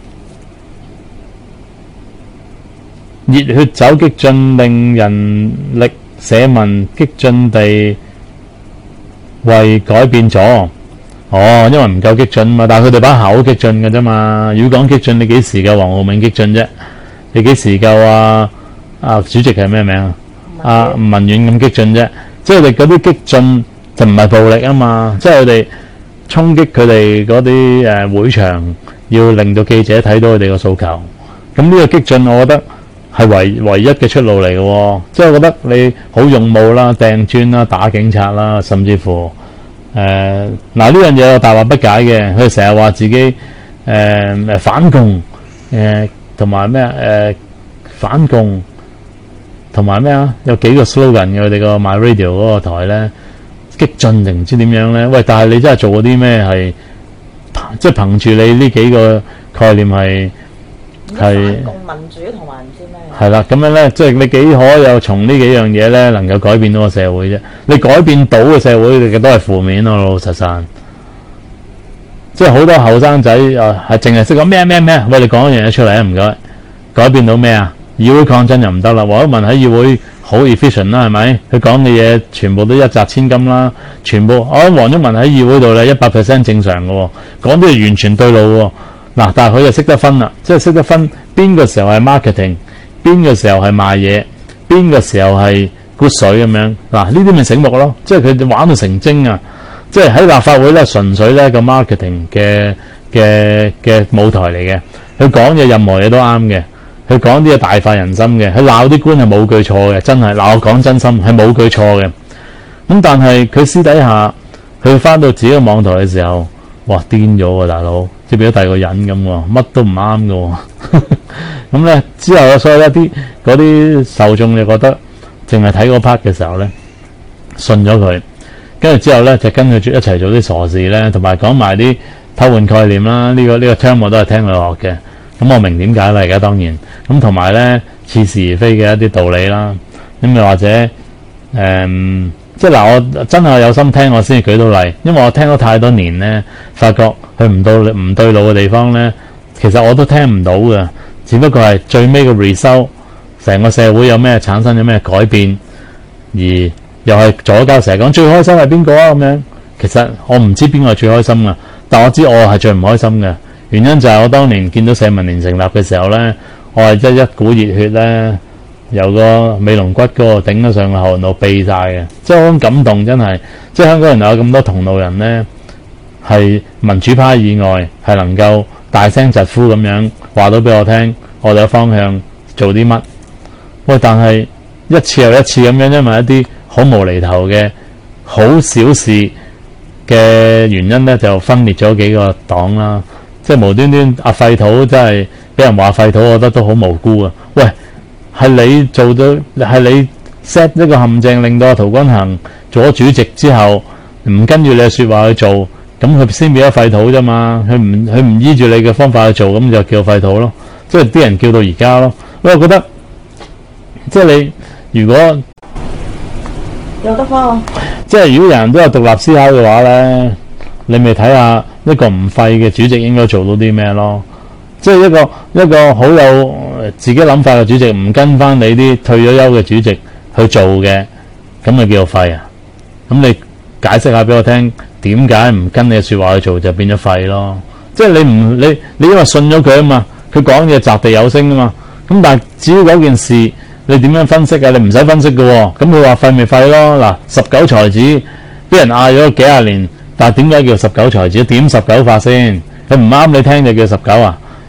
熱血走激進，令人力社民激進地為改變咗。哦，因為唔夠激進嘛，但係佢哋把口激進嘅啫嘛。如果講激進，你幾時夠黃浩銘激進啫？你幾時夠主席係咩名啊？吳文遠咁激進啫？即係佢哋嗰啲激進就唔係暴力啊嘛，即係佢哋衝擊佢哋嗰啲會場，要令到記者睇到佢哋個訴求。咁呢個激進，我覺得係唯一嘅出路嚟嘅喎。即係我覺得你好勇武啦、掟磚啦、打警察啦，甚至乎。嗱呢樣嘢我大話不解嘅，佢成日話自己反共同埋咩反共同埋咩啊？有幾個 slogan 嘅佢哋個 My Radio 嗰個台咧，激進定唔知點樣咧？喂！但係你真係做過啲咩係即係憑住你呢幾個概念係反共民主同埋唔知咩？係啦，咁樣咧，即係你幾可有從呢幾樣嘢咧，能夠改變到個社會啫？你改變到嘅社會，你嘅都係負面咯，老老實實。即係好多後生仔係淨係識講咩咩咩，喂，你講一樣嘢出嚟啊，唔該。改變到咩啊？議會抗爭又唔得啦，黃一文喺議會好 efficient 啦，係咪？佢講嘅嘢全部都一擲千金啦，全部我諗黃一文喺議會度咧100% 正常嘅喎，講啲係完全對路喎。嗱，但係佢就識得分啦，即係識得分邊個時候係 marketing。邊個時候係賣嘢，邊個時候係沽水咁樣嗱？呢啲咪醒目咯，即係佢哋玩到成精啊！即係喺立法會咧，純粹咧個 marketing 嘅舞台嚟嘅。佢講嘢任何嘢都啱嘅，佢講啲嘢大快人心嘅，佢鬧啲官係冇句錯嘅，真係嗱，我講真心係冇句錯嘅。咁但係佢私底下，佢翻到自己嘅網台嘅時候，哇癲咗喎大佬，即係變咗第二個人咁喎，乜都唔啱嘅喎。咁咧之後所以一啲嗰啲受眾就覺得淨係睇嗰 part 嘅時候咧，信咗佢，跟住之後咧就跟佢一齊做啲傻事咧，同埋講埋啲偷換概念啦。呢個 term 我都係聽佢學嘅，咁我明點解啦而家當然。咁同埋咧似是而非嘅一啲道理啦。咁又或者即係嗱，我真係有心聽我先至舉到例，因為我聽咗太多年咧，發覺佢唔對路嘅地方咧，其實我都聽唔到嘅。只不過係最尾嘅 result，成個社會有咩產生咗咩改變，而又係左膠成日講最開心係邊個啊咁樣。其實我唔知邊個係最開心㗎，但我知我係最唔開心嘅。原因就係我當年見到社民連成立嘅時候咧，我係一股熱血咧，由個尾龍骨嗰個頂得上個後腦痹晒嘅，即係嗰種感動真係，即係香港人有咁多同路人咧，係民主派以外係能夠大聲疾呼咁樣話到俾我聽，我哋嘅方向做啲乜？喂，但係一次又一次咁樣，因為一啲好無厘頭嘅好小事嘅原因咧，就分裂咗幾個黨啦。即係無端端阿廢土真係俾人話廢土，我覺得都好無辜啊！喂，係你做咗，係你 set 一個陷阱，令到阿陶君行做咗主席之後，唔跟住你嘅説話去做，咁佢先變咗廢土啫嘛。佢唔依住你嘅方法去做，咁就叫廢土咯。即係啲人叫到而家咯。我覺得即係你如果有得翻，即係如果人人都有獨立思考嘅話咧，你咪睇下一個唔廢嘅主席應該做到啲咩咯？即係一個好有自己諗法嘅主席，唔跟翻你啲退咗休嘅主席去做嘅，咁咪叫做廢啊？咁你解釋下俾我聽，點解唔跟你嘅説話去做就變咗廢咯？即係你因為信咗佢啊嘛，佢講嘢擲地有聲啊嘛。咁但係至於嗰件事，你點樣分析啊？你唔使分析嘅喎。咁佢話廢咪廢咯。嗱，19才子俾人嗌咗幾廿年。但係點解叫19才子？點19法先？佢唔啱你聽就叫19啊？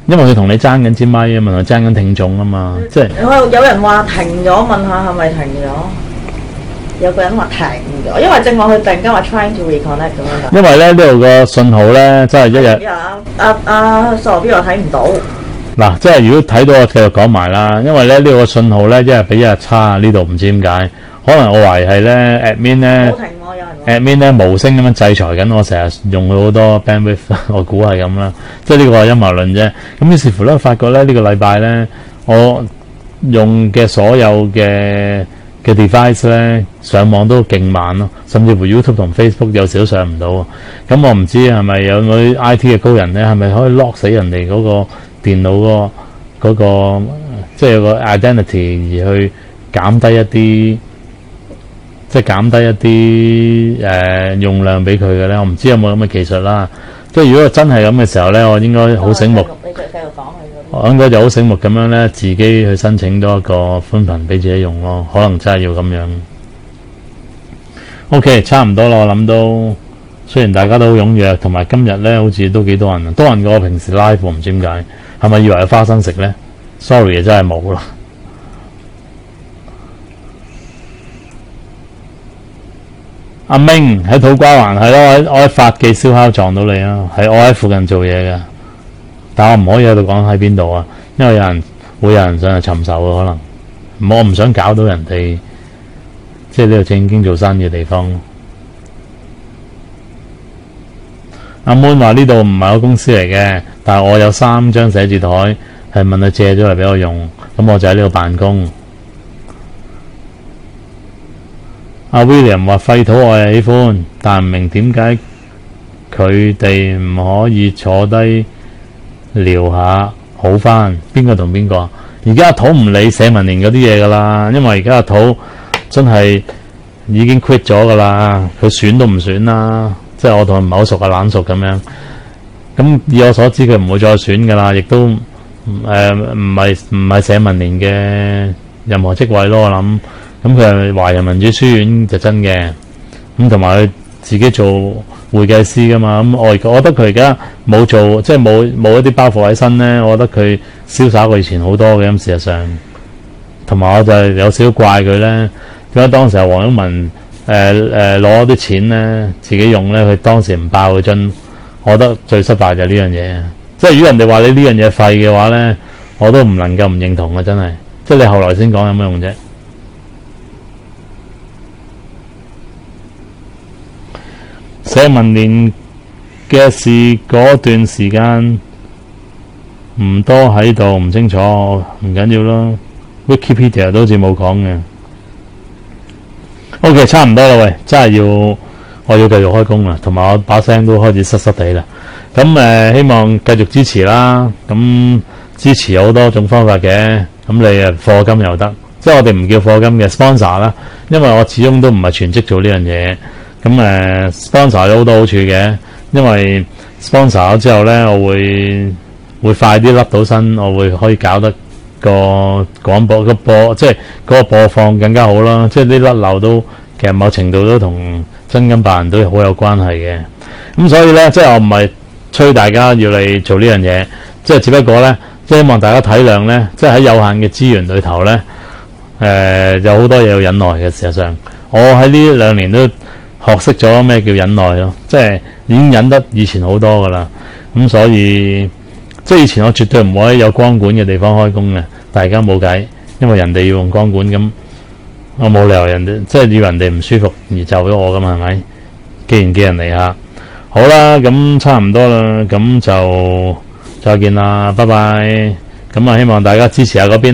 因為佢同你爭緊支咪啊嘛，爭緊聽眾啊嘛，即係有人話停咗，問下係咪停咗？有個人話停咗，因為正話佢突然間話 trying to reconnect 咁樣。 因為咧呢度個信號咧真係一日傻邊我睇唔到。 嗱，即係如果睇到我繼續講埋啦，因為咧呢度個信號咧一日比一日差，呢度唔知點解，可能我懷疑係咧 admin 咧。admin 咧無聲咁樣制裁緊我，成日用佢好多 bandwidth， 我估係咁啦，即係呢個係陰謀論啫。咁於是乎咧，發覺咧呢個禮拜咧，我用嘅所有嘅 device 咧上網都勁慢咯，甚至乎 YouTube 同 Facebook 有時都上唔到。咁我唔知係咪有啲 IT 嘅高人咧，係咪可以 lock 死人哋嗰個電腦嗰個即係有個 identity 而去減低一啲。即係減低一啲用量俾佢嘅咧，我唔知有冇咁嘅技術啦。即係如果真係咁嘅時候咧，我應該好醒目。 你繼續講佢。 我應該就好醒目咁樣咧，自己去申請多一個寬頻俾自己用咯。可能真係要咁樣。OK， 差唔多啦，我諗到。雖然大家都好踴躍，同埋今日咧好似都幾多人，多人過我平時 live， 唔知點解，係咪以為有花生食咧 ？Sorry， 真係冇啦。阿明喺土瓜灣係咯，我喺發記燒烤撞到你啊，係我喺附近做嘢嘅，但我唔可以喺度講喺邊度啊，因為會有人上去尋仇嘅可能，我唔想搞到人哋，即係呢度正經做生意嘅地方。阿 Moon 話呢度唔係我公司嚟嘅，但係我有3張寫字台，係問佢借咗嚟俾我用，咁我就喺呢度辦公。阿 William 話廢土我係喜歡，但唔明點解佢哋唔可以坐低聊下好返？邊個同邊個？而家阿土唔理社民連嗰啲嘢噶啦，因為而家阿土真係已經 quit 咗噶啦，佢選都唔選啦，即係我同佢唔係好熟啊，懶熟咁樣。咁以我所知，佢唔會再選噶啦，亦都唔係社民連嘅任何職位咯，我諗。咁佢係華人民主書院就真嘅，咁同埋佢自己做會計師噶嘛，咁我覺得佢而家冇做，即係冇一啲包袱喺身咧，我覺得佢瀟灑過以前好多嘅，咁事實上，同埋我就係有少少怪佢咧，點解當時係黃毓民攞啲錢咧自己用咧，佢當時唔爆佢樽，我覺得最失敗就係呢樣嘢，即係如果人哋話你呢樣嘢廢嘅話咧，我都唔能夠唔認同嘅，真係，即係你後來先講有乜用啫？社民連嘅事嗰段時間唔多喺度，唔清楚，唔緊要咯。Wikipedia 都好似冇講嘅。OK， 差唔多啦，喂，真係我要繼續開工啦，同埋我把聲都開始濕濕地啦。咁希望繼續支持啦。咁支持有好多種方法嘅。咁你課金又得，即係我哋唔叫課金嘅 sponsor 啦，因為我始終都唔係全職做呢樣嘢。咁sponsor 有好多好處嘅，因為 sponsor 咗之後咧，我會快啲甩到身，我會可以搞得個廣播即係嗰個播放更加好啦。即係啲甩漏都其實某程度都同真金白銀都好有關係嘅。咁所以咧，即係我唔係催大家要你做呢樣嘢，即係只不過咧，即係希望大家體諒咧，即係喺有限嘅資源裏頭咧，有好多嘢要忍耐嘅。事實上，我喺呢2年都學識咗咩叫忍耐咯，即係已經忍得以前好多噶啦。咁所以即係以前我絕對唔會喺有光管嘅地方開工嘅，但係而家冇計，因為人哋要用光管，咁我冇理由人哋即係要人哋唔舒服而就咗我噶嘛，係咪？既然寄人籬下，好啦，咁差唔多啦，咁就再見啦，拜拜。咁希望大家支持下嗰邊。